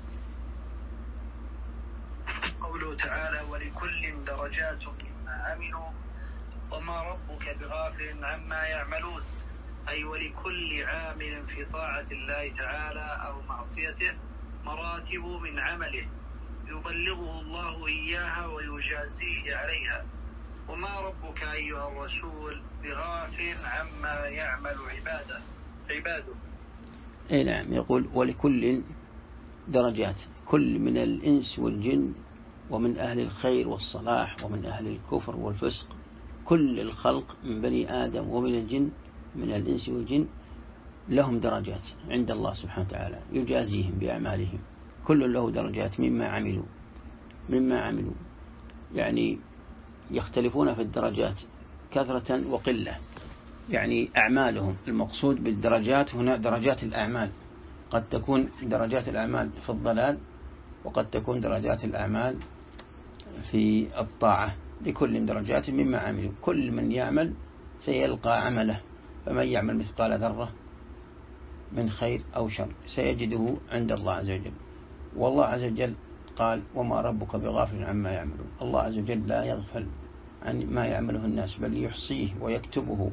قوله تعالى: ولكل درجات مما عملوا وما ربك بغافل عما يعملون، أي ولكل عامل في طاعة الله تعالى أو معصيته مراتب من عمله يبلغه الله إياها ويجازيه عليها، وما ربك أيها الرسول بغافل عما يعمل عباده. أي نعم. يقول ولكل درجات، كل من الإنس والجن ومن أهل الخير والصلاح ومن أهل الكفر والفسق، كل الخلق من بني آدم ومن الجن، من الإنس والجن، لهم درجات عند الله سبحانه وتعالى يجازيهم بأعمالهم. كل له درجات مما عملوا، يعني يختلفون في الدرجات كثرة وقلة، يعني أعمالهم. المقصود بالدرجات هنا درجات الأعمال، قد تكون درجات الأعمال في الضلال وقد تكون درجات الأعمال في الطاعة. لكل درجات مما عملوا، كل من يعمل سيلقى عمله، فمن يعمل مثقال ذرة من خير أو شر سيجده عند الله عز وجل. والله عز وجل قال: وما ربك بغافل عما يعملون. الله عز وجل لا يغفل عن ما يعمله الناس، بل يحصيه ويكتبه،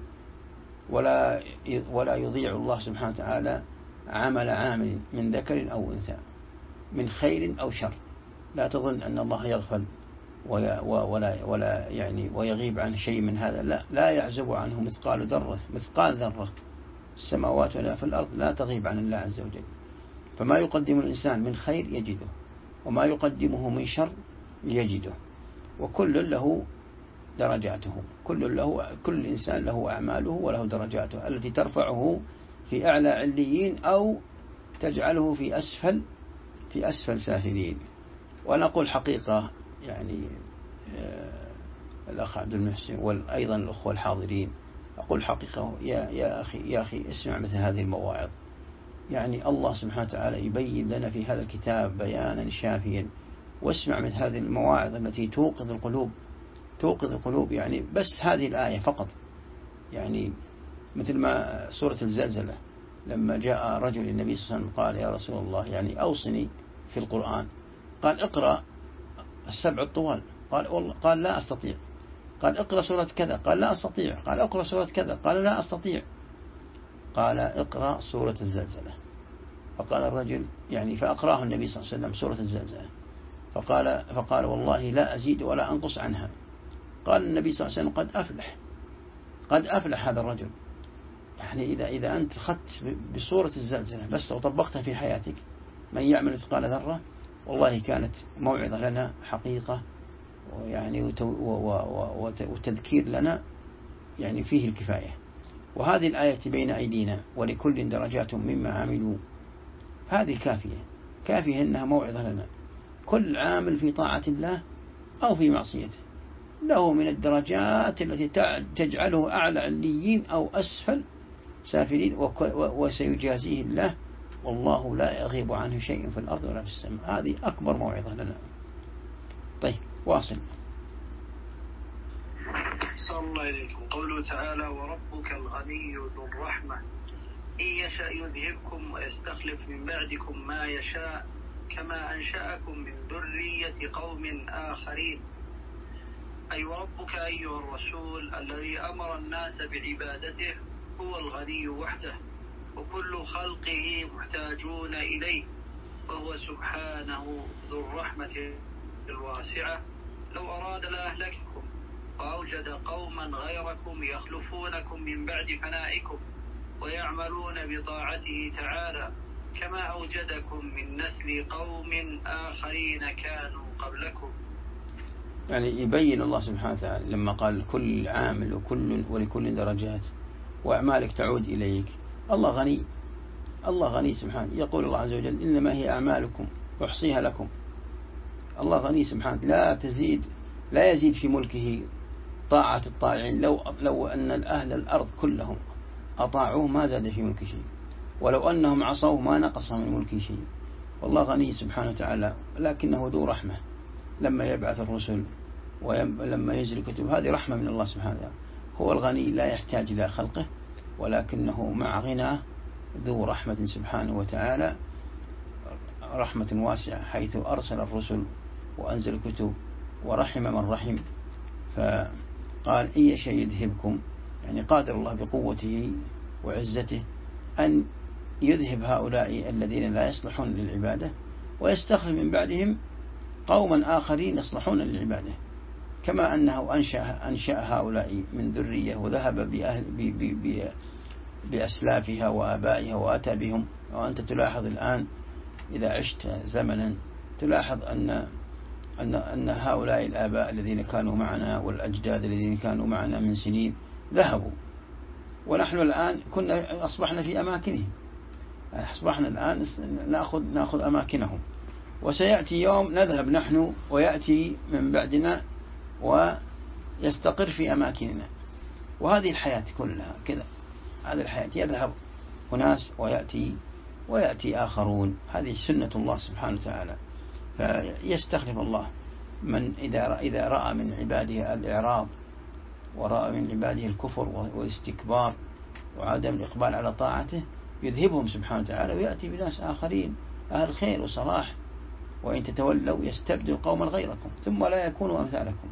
ولا يضيع الله سبحانه وتعالى عمل عامل من ذكر أو أنثى، من خير أو شر. لا تظن أن الله يغفل ولا يعني ويغيب عن شيء من هذا. لا يعزب عنه مثقال ذرة السماوات ولا في الأرض، لا تغيب عن الله عز وجل. فما يقدم الإنسان من خير يجده، وما يقدمه من شر يجده، وكل له درجاته. كل إنسان له أعماله وله درجاته التي ترفعه في أعلى عليين أو تجعله في أسفل سافلين. وأنا أقول حقيقة، يعني الأخ عبد المحسن وأيضا الأخوة الحاضرين، أقول حقيقة يا أخي اسمع مثل هذه المواعظ. يعني الله سبحانه وتعالى يبين لنا في هذا الكتاب بيانا شافيا، واسمع مثل هذه المواعظ التي توقظ القلوب. يعني بس هذه الآية فقط، يعني مثل ما سورة الزلزلة لما جاء رجل النبي صلى الله عليه وسلم قال: يا رسول الله، يعني أوصني في القرآن. قال: اقرأ السبع الطوال. قال لا أستطيع. قال اقرأ سورة كذا، قال لا أستطيع. قال اقرأ سورة كذا، قال لا أستطيع. قال اقرأ سورة الزلزلة. فقال الرجل يعني فأقرأه النبي صلى الله عليه وسلم سورة الزلزلة، فقال والله لا أزيد ولا أنقص عنها. قال النبي صلى الله عليه وسلم قد أفلح هذا الرجل. يعني إذا أنت أخذت بصورة الزلزلة بس وطبقتها في حياتك، من يعمل مثقال ذرة، والله كانت موعظة لنا حقيقة، ويعني وتذكير لنا يعني فيه الكفاية. وهذه الآية بين أيدينا ولكل درجات مما عملوا، هذه كافية أنها موعظة لنا. كل عامل في طاعة الله أو في معصيته له من الدرجات التي تجعله أعلى عليين أو أسفل سافلين، وسيجازيه الله، والله لا يغيب عنه شيء في الأرض ولا في السماء. هذه أكبر موعظة لنا. طيب واصل. صلى الله عليكم. قوله تعالى وربك الغني ذو الرحمة إن يشاء يذهبكم ويستخلف من بعدكم ما يشاء كما أنشأكم من ذرية قوم آخرين. أي وربك أيها الرسول الذي أمر الناس بعبادته هو الغني وحده، وكل خلقه محتاجون إليه، وهو سبحانه ذو الرحمة الواسعة. لو أراد لأهلككم وأوجد قوما غيركم يخلفونكم من بعد فنائكم ويعملون بطاعته تعالى كما أوجدكم من نسل قوم آخرين كانوا قبلكم. يعني يبين الله سبحانه وتعالى لما قال كل عامل ولكل درجات وأعمالك تعود إليك. الله غني سبحانه. يقول الله عز وجل إنما هي أعمالكم أحصيها لكم. الله غني سبحانه لا يزيد في ملكه طاعة الطائعين. لو أن أهل الأرض كلهم أطاعوه ما زاد في ملك شيء، ولو أنهم عصوا ما نقص من ملك شيء. والله غني سبحانه وتعالى، لكنه ذو رحمة لما يبعث الرسل ولما ينزل الكتب. هذه رحمة من الله سبحانه وتعالى. هو الغني لا يحتاج إلى خلقه، ولكنه مع غناه ذو رحمة سبحانه وتعالى، رحمة واسعة، حيث أرسل الرسل وأنزل الكتب ورحم من رحم. فقال إن يشاء يذهبكم، يعني قادر الله بقوته وعزته أن يذهب هؤلاء الذين لا يصلحون للعبادة، ويستخلف من بعدهم قوما آخرين يصلحون للعبادة، كما أنه أنشأ هؤلاء من ذرية وذهب بأسلافها وآبائها وأتى بهم. وأنت تلاحظ الآن إذا عشت زمنا تلاحظ أن هؤلاء الآباء الذين كانوا معنا والأجداد الذين كانوا معنا من سنين ذهبوا، ونحن الآن أصبحنا في أماكنهم، أصبحنا الآن نأخذ أماكنهم، وسيأتي يوم نذهب نحن ويأتي من بعدنا ويستقر في أماكننا. وهذه الحياة كلها كذا، هذه الحياة يذهب أناس ويأتي آخرون. هذه سنة الله سبحانه وتعالى. فيستخلف الله من إذا رأى من عباده الإعراض ورأى من عباده الكفر والاستكبار وعدم الإقبال على طاعته، يذهبهم سبحانه وتعالى ويأتي بناس آخرين أهل خير وصلاح. وإن تتولوا يستبدل قوما غيركم ثم لا يكونوا أمثالكم.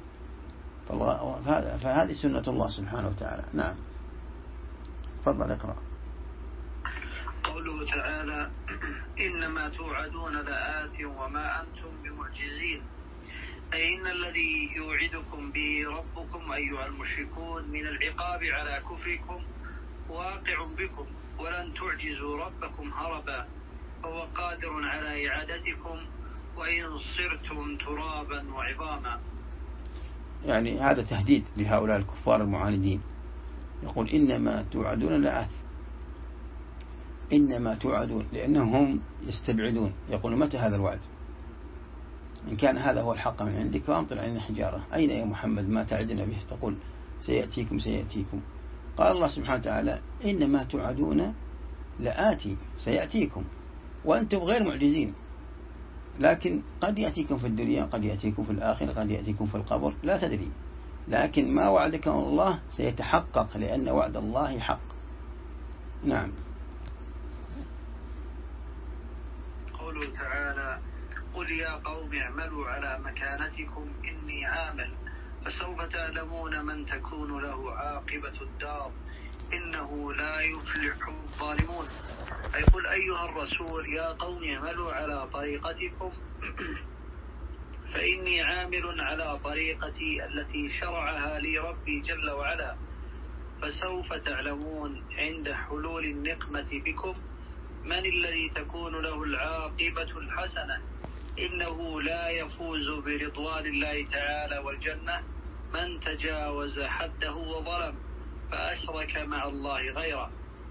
فهذه سنة الله سبحانه وتعالى. نعم، تفضل اقرأ. قوله تعالى إنما توعدون لآت وما أنتم بمعجزين، أي إن الذي يوعدكم به ربكم أيها المشركون من العقاب على كفركم واقع بكم، ولن تعجزوا ربكم هربا، فهو قادر على إعادتكم وإن صرتم ترابا وعظاما. يعني هذا تهديد لهؤلاء الكفار المعاندين. يقول إنما توعدون لآت، إنما توعدون، لأنهم يستبعدون، يقولون متى هذا الوعد؟ إن كان هذا هو الحق من عندك فأمطر علينا حجارة. أين يا محمد ما تعدنا به؟ تقول سيأتيكم. قال الله سبحانه وتعالى إنما توعدون لآتي، سيأتيكم وأنتم غير معجزين، لكن قد يأتيكم في الدنيا، قد يأتيكم في الآخرة، قد يأتيكم في القبر، لا تدري. لكن ما وعدك الله سيتحقق، لأن وعد الله حق. نعم. قوله تعالى قل يا قوم اعملوا على مكانتكم إني عامل فسوف تعلمون من تكون له عاقبة الدار إنه لا يفلح الظالمون. أي قل أيها الرسول يا قوم اعملوا على طريقتكم فإني عامل على طريقتي التي شرعها لي ربي جل وعلا فسوف تعلمون عند حلول النقمة بكم من الذي تكون له العاقبة الحسنة إنه لا يفوز برضوان الله تعالى والجنة من تجاوز حده وظلم فأشرك مع الله غيره.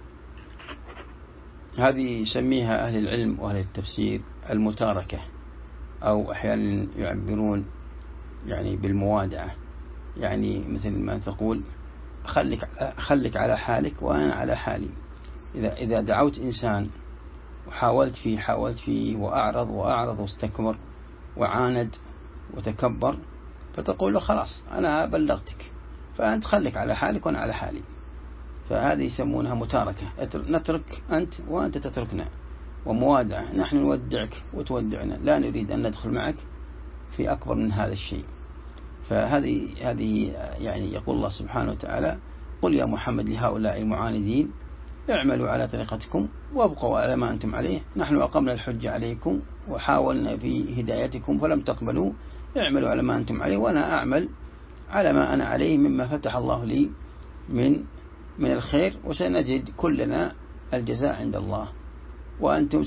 هذه يسميها أهل العلم وأهل التفسير المتاركة، أو أحيانا يعبرون يعني بالموادعة، يعني مثل ما تقول خلك على حالك وأنا على حالي. إذا دعوت إنسان وحاولت فيه وأعرض واستكبر وعاند وتكبر، فتقول له خلاص أنا بلغتك، فأنت خلك على حالك وأنا على حالي. فهذه يسمونها متاركة، نترك أنت وأنت تتركنا، وموادعة، نحن نودعك وتودعنا، لا نريد أن ندخل معك في أكبر من هذا الشيء. فهذه يعني يقول الله سبحانه وتعالى قل يا محمد لهؤلاء المعاندين اعملوا على طريقتكم وابقوا على ما أنتم عليه، نحن أقمنا الحج عليكم وحاولنا في هدايتكم فلم تقبلوا، اعملوا على ما أنتم عليه وأنا أعمل على ما أنا عليه مما فتح الله لي من الخير، وسنجد كلنا الجزاء عند الله، وأنتم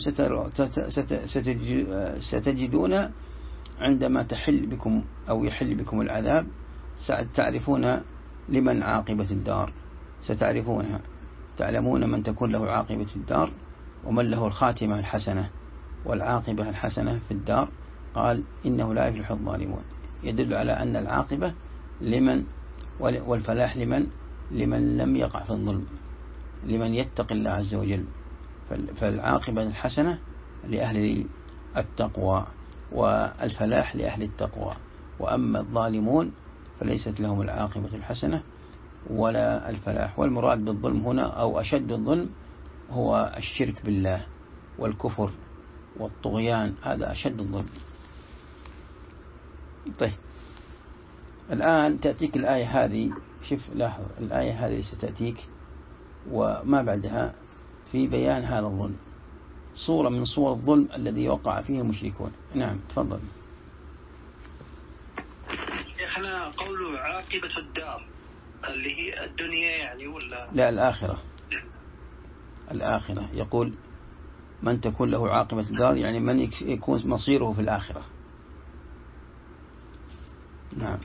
ستجدون عندما تحل بكم أو يحل بكم العذاب تعرفون لمن عاقبة الدار، ستعرفونها، تعلمون من تكون له عاقبة الدار ومن له الخاتمة الحسنة. والعاقبة الحسنة في الدار قال إنه لا يفلح الظالمون، يدل على أن العاقبة لمن والفلاح لمن لم يقع في الظلم، لمن يتقي الله عز وجل. فالعاقبة الحسنة لأهل التقوى والفلاح لأهل التقوى، وأما الظالمون فليست لهم العاقبة الحسنة ولا الفلاح. والمراد بالظلم هنا أو أشد الظلم هو الشرك بالله والكفر والطغيان، هذا أشد الظلم. طيب الآن تأتيك الآية هذه، شوف لاحظ الآية هذه ستأتيك وما بعدها في بيان هذا الظلم، صورة من صور الظلم الذي وقع فيه المشركون. نعم تفضل. إحنا قول عاقبة الدار اللي هي الدنيا يعني ولا لا الآخرة يقول من تكون له عاقبة الدار يعني من يكون مصيره في الآخرة. نعم.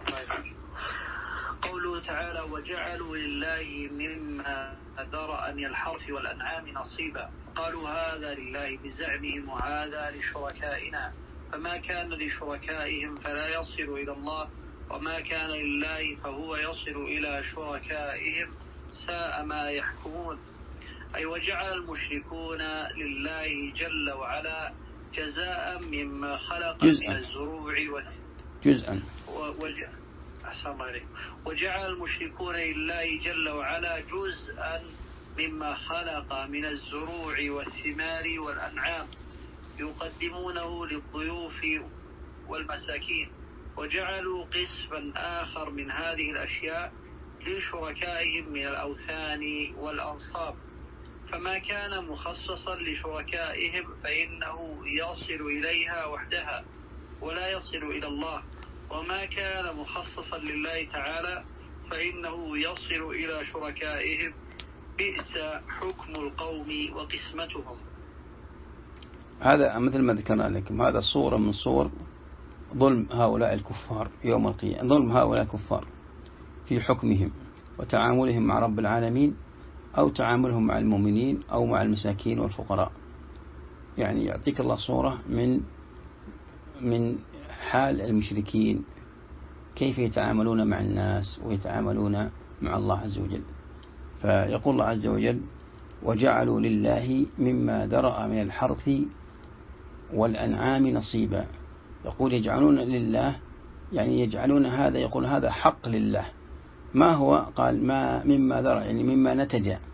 قوله تعالى وجعلوا لله مما ذرأ من الحرث والأنعام نصيبا قالوا هذا لله بزعمهم وهذا لشركائنا فما كان لشركائهم فلا يصل إلى الله وما كان لله فهو يصل إلى شركائهم ساء ما يحكمون. أي وجعل المشركون لله جل وعلا جزاء مما خلق من الزروع جزءا وجعل المشركون لله جل وعلا جزءا مما خلق من الزروع والثمار والأنعام يقدمونه للضيوف والمساكين، وجعلوا قسما آخر من هذه الأشياء لشركائهم من الأوثان والأنصاب، فما كان مخصصا لشركائهم فإنه يصل إليها وحدها ولا يصل إلى الله، وما كان مخصصا لله تعالى فإنه يصل إلى شركائهم بئس حكم القوم وقسمتهم. هذا مثل ما ذكرنا لكم، هذا صورة من صور ظلم هؤلاء الكفار يوم القيامة، ظلم هؤلاء الكفار في حكمهم وتعاملهم مع رب العالمين أو تعاملهم مع المؤمنين أو مع المساكين والفقراء. يعني يعطيك الله صورة من حال المشركين كيف يتعاملون مع الناس ويتعاملون مع الله عز وجل. فيقول الله عز وجل وجعلوا لله مما ذرأ من الحرث والأنعام نصيبا، يقول يجعلون لله يعني يجعلون هذا، يقول هذا حق لله. ما هو؟ قال ما مما ذرأ يعني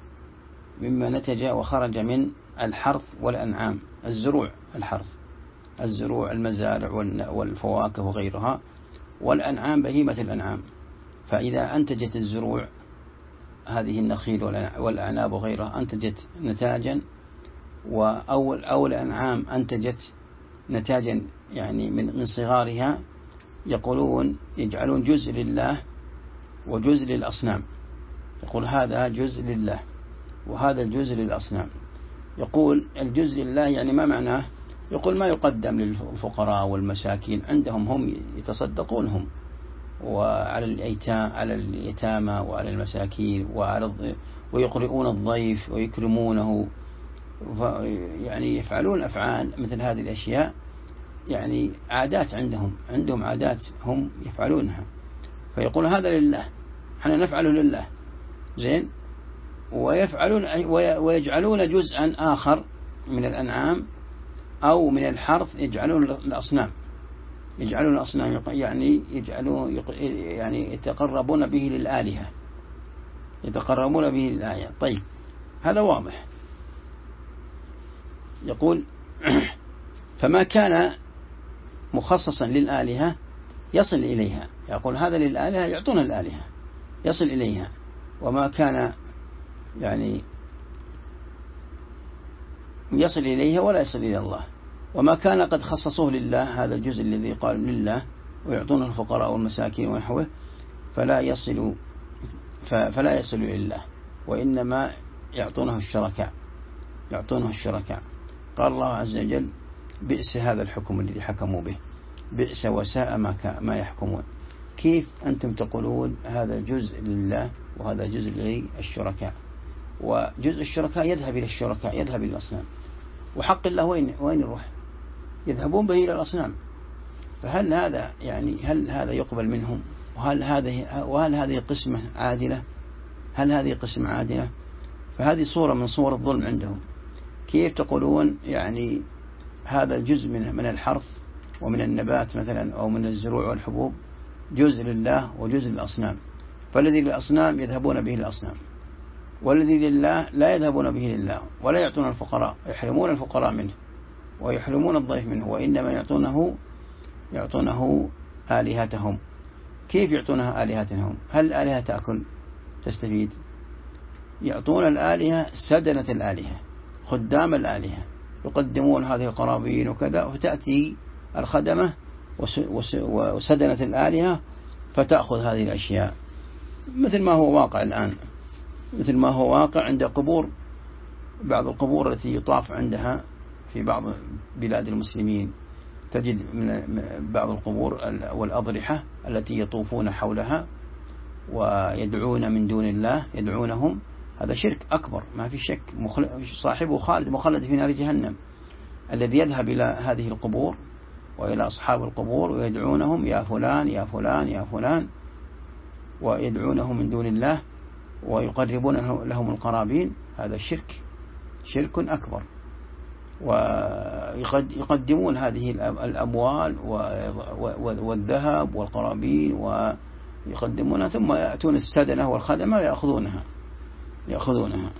مما نتج وخرج من الحرث والأنعام، الزروع الحرث الزروع المزارع والفواكه وغيرها، والأنعام بهيمة الأنعام. فإذا أنتجت الزروع هذه النخيل والأعناب وغيرها أنتجت نتاجا، أو الأنعام أنتجت نتاجا يعني من صغارها، يقولون يجعلون جزء لله وجزء للأصنام. يقول هذا جزء لله وهذا الجزء للأصنام. يقول الجزء لله يعني ما معناه؟ يقول ما يقدم للفقراء والمساكين عندهم هم يتصدقون هم، وعلى اليتامى وعلى المساكين ويقرؤون الضيف ويكرمونه، يعني يفعلون أفعال مثل هذه الأشياء، يعني عادات عندهم عادات هم يفعلونها. فيقول هذا لله، احنا نفعله لله زين. ويجعلون جزءا آخر من الأنعام أو من الحرث يجعلون الأصنام، يعني يعني يتقربون به للآلهة، طيب هذا واضح. يقول فما كان مخصصا للآلهة يصل إليها، يقول هذا للآلهة يعطون الآلهة يصل إليها، وما كان يعني يصل إليها ولا يصل إلى الله. وما كان قد خصصوه لله، هذا الجزء الذي قال لله ويعطونه الفقراء والمساكين ونحوه، فلا يصل إلى الله، وإنما يعطونه الشركاء. قال الله عز وجل بئس هذا الحكم الذي حكموا به، بئس وساء ما يحكمون. كيف أنتم تقولون هذا جزء لله وهذا جزء للشركاء، وجزء الشركاء يذهب إلى الشركاء، يذهب إلى الأصنام، وحق الله وين يروح؟ يذهبون به إلى الأصنام. فهل هذا يقبل منهم؟ وهل هذه قسمة عادلة؟ فهذه صورة من صور الظلم عندهم. كيف تقولون يعني هذا الجزء من الحرث ومن النبات مثلا أو من الزروع والحبوب جزء لله وجزء للأصنام، فالذي للأصنام يذهبون به للأصنام، والذي لله لا يذهبون به لله ولا يعطون الفقراء، يحرمون الفقراء منه ويحرمون الضيف منه، وإنما يعطونه آلهتهم. كيف يعطونها آلهتهم؟ هل الآلهة تأكل تستفيد؟ يعطون الآلهة سدنة الآلهة، خدام الآلهة، يقدمون هذه القرابين وكذا، وتأتي الخدمة وسدنة الآلهة فتأخذ هذه الأشياء، مثل ما هو واقع الآن، مثل ما هو واقع عند بعض القبور التي يطاف عندها في بعض بلاد المسلمين. تجد من بعض القبور والأضرحة التي يطوفون حولها ويدعون من دون الله، يدعونهم، هذا شرك أكبر ما في شك، صاحبه خالد مخلد في نار جهنم. الذي يذهب إلى هذه القبور وإلى أصحاب القبور ويدعونهم يا فلان يا فلان يا فلان، ويدعونهم من دون الله ويقربون لهم القرابين، هذا شرك أكبر. ويقدمون هذه الأموال والذهب والقرابين ويقدمونها، ثم يأتون السدنة والخدمة يأخذونها.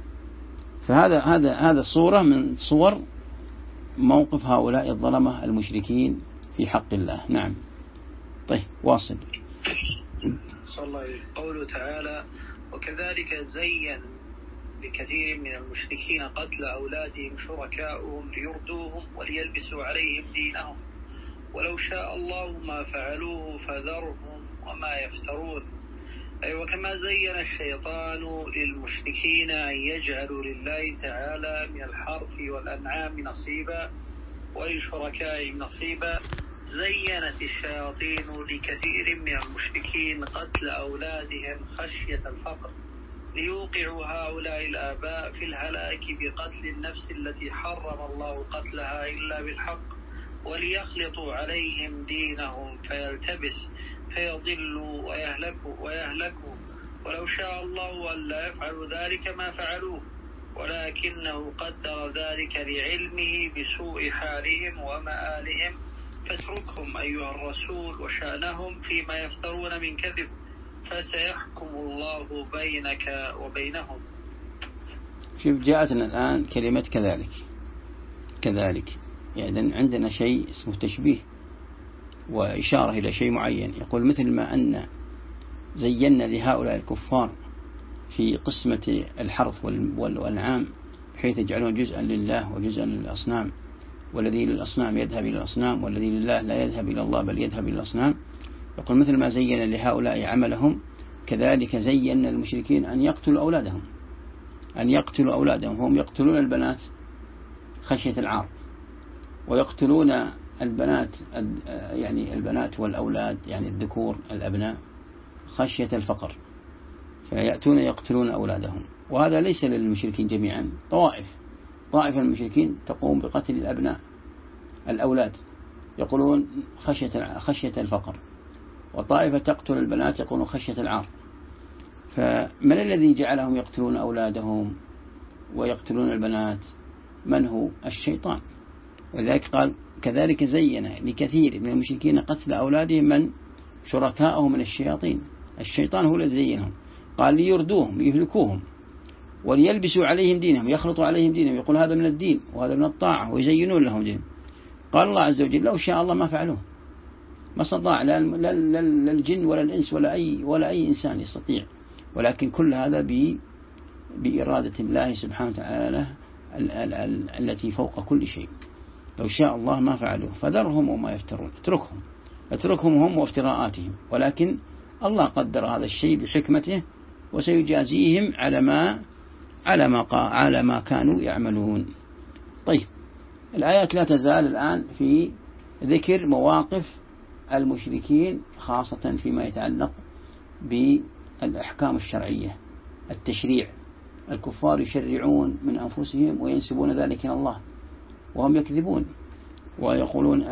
فهذا صورة من صور موقف هؤلاء الظلمة المشركين في حق الله. نعم. طيب واصل. صلى الله عليه. قوله تعالى وكذلك زين لكثير من المشركين قتل أولادهم شركاؤهم ليردوهم وليلبسوا عليهم دينهم ولو شاء الله ما فعلوه فذرهم وما يفترون. أي وكما زين الشيطان للمشركين أن يجعلوا لله تعالى من الحرث والأنعام نصيبا ولشركائهم نصيبا، زينت الشياطين لكثير من المشركين قتل أولادهم خشية الفقر ليوقعوا هؤلاء الآباء في الهلاك بقتل النفس التي حرم الله قتلها إلا بالحق، وليخلطوا عليهم دينهم فيلتبس فيضلوا ويهلكوا ولو شاء الله ألا يفعلوا ذلك ما فعلوه، ولكنه قدر ذلك لعلمه بسوء حالهم ومآلهم، فاتركهم أيها الرسول وشأنهم فيما يفترون من كذب، فسيحكم الله بينك وبينهم. شوف جاءتنا الآن كلمة كذلك. يعني عندنا شيء اسمه تشبيه وإشارة إلى شيء معين. يقول مثل ما أن زينا لهؤلاء الكفار في قسمة الحرث والأنعام حيث يجعلون جزءا لله وجزءا للأصنام، والذي للأصنام يذهب إلى الأصنام والذي لله لا يذهب إلى الله بل يذهب إلى الأصنام. يقول مثل ما زينا لهؤلاء عملهم كذلك زينا المشركين أن يقتلوا أولادهم هم يقتلون البنات خشية العار، ويقتلون البنات يعني البنات والأولاد يعني الذكور الأبناء خشية الفقر، فيأتون يقتلون أولادهم. وهذا ليس للمشركين جميعا، طائفة المشركين تقوم بقتل الأبناء الأولاد يقولون خشية الفقر، وطائفة تقتل البنات يقولون خشية العار. فمن الذي جعلهم يقتلون أولادهم ويقتلون البنات؟ من هو؟ الشيطان. ولذلك قال كذلك زين لكثير من المشركين قتل أولادهم من شركائهم من الشياطين. الشيطان هو الذي زينهم، قال ليردوهم يهلكوهم وليلبسوا عليهم دينهم، يخلطوا عليهم دينهم، يقول هذا من الدين وهذا من الطاعة ويزينون لهم دينهم. قال الله عز وجل لو شاء الله ما فعلوه، ما استطاع لا الجن ولا الإنس ولا أي إنسان يستطيع، ولكن كل هذا بإرادة الله سبحانه وتعالى التي فوق كل شيء. لو شاء الله ما فعلوه، فذرهم وما يفترون، اتركهم هم وافتراءاتهم، ولكن الله قدر هذا الشيء بحكمته وسيجازيهم على ما كانوا يعملون. طيب، الآيات لا تزال الآن في ذكر مواقف المشركين خاصة فيما يتعلق بالأحكام الشرعية، التشريع. الكفار يشرعون من أنفسهم وينسبون ذلك إلى الله وهم يكذبون ويقولون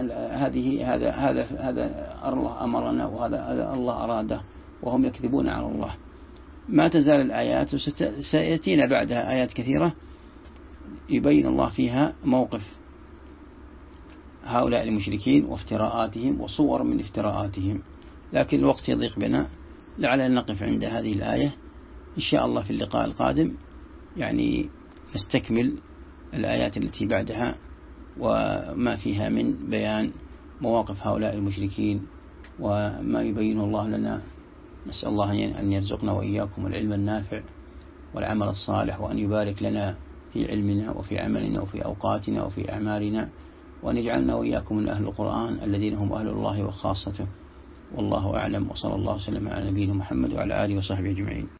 هذا الله أمرنا وهذا الله أراده، وهم يكذبون على الله. ما تزال الآيات وسيأتينا بعدها آيات كثيرة يبين الله فيها موقف هؤلاء المشركين وافتراءاتهم وصور من افتراءاتهم، لكن الوقت يضيق بنا، لعلنا نقف عند هذه الآية. إن شاء الله في اللقاء القادم يعني نستكمل الآيات التي بعدها وما فيها من بيان مواقف هؤلاء المشركين وما يبين الله لنا. نسأل الله أن يرزقنا وإياكم العلم النافع والعمل الصالح، وأن يبارك لنا في علمنا وفي عملنا وفي أوقاتنا وفي أعمالنا، وأن يجعلنا وإياكم من أهل القرآن الذين هم أهل الله وخاصته. والله أعلم، وصلى الله وسلم على نبينا محمد وعلى آله وصحبه أجمعين.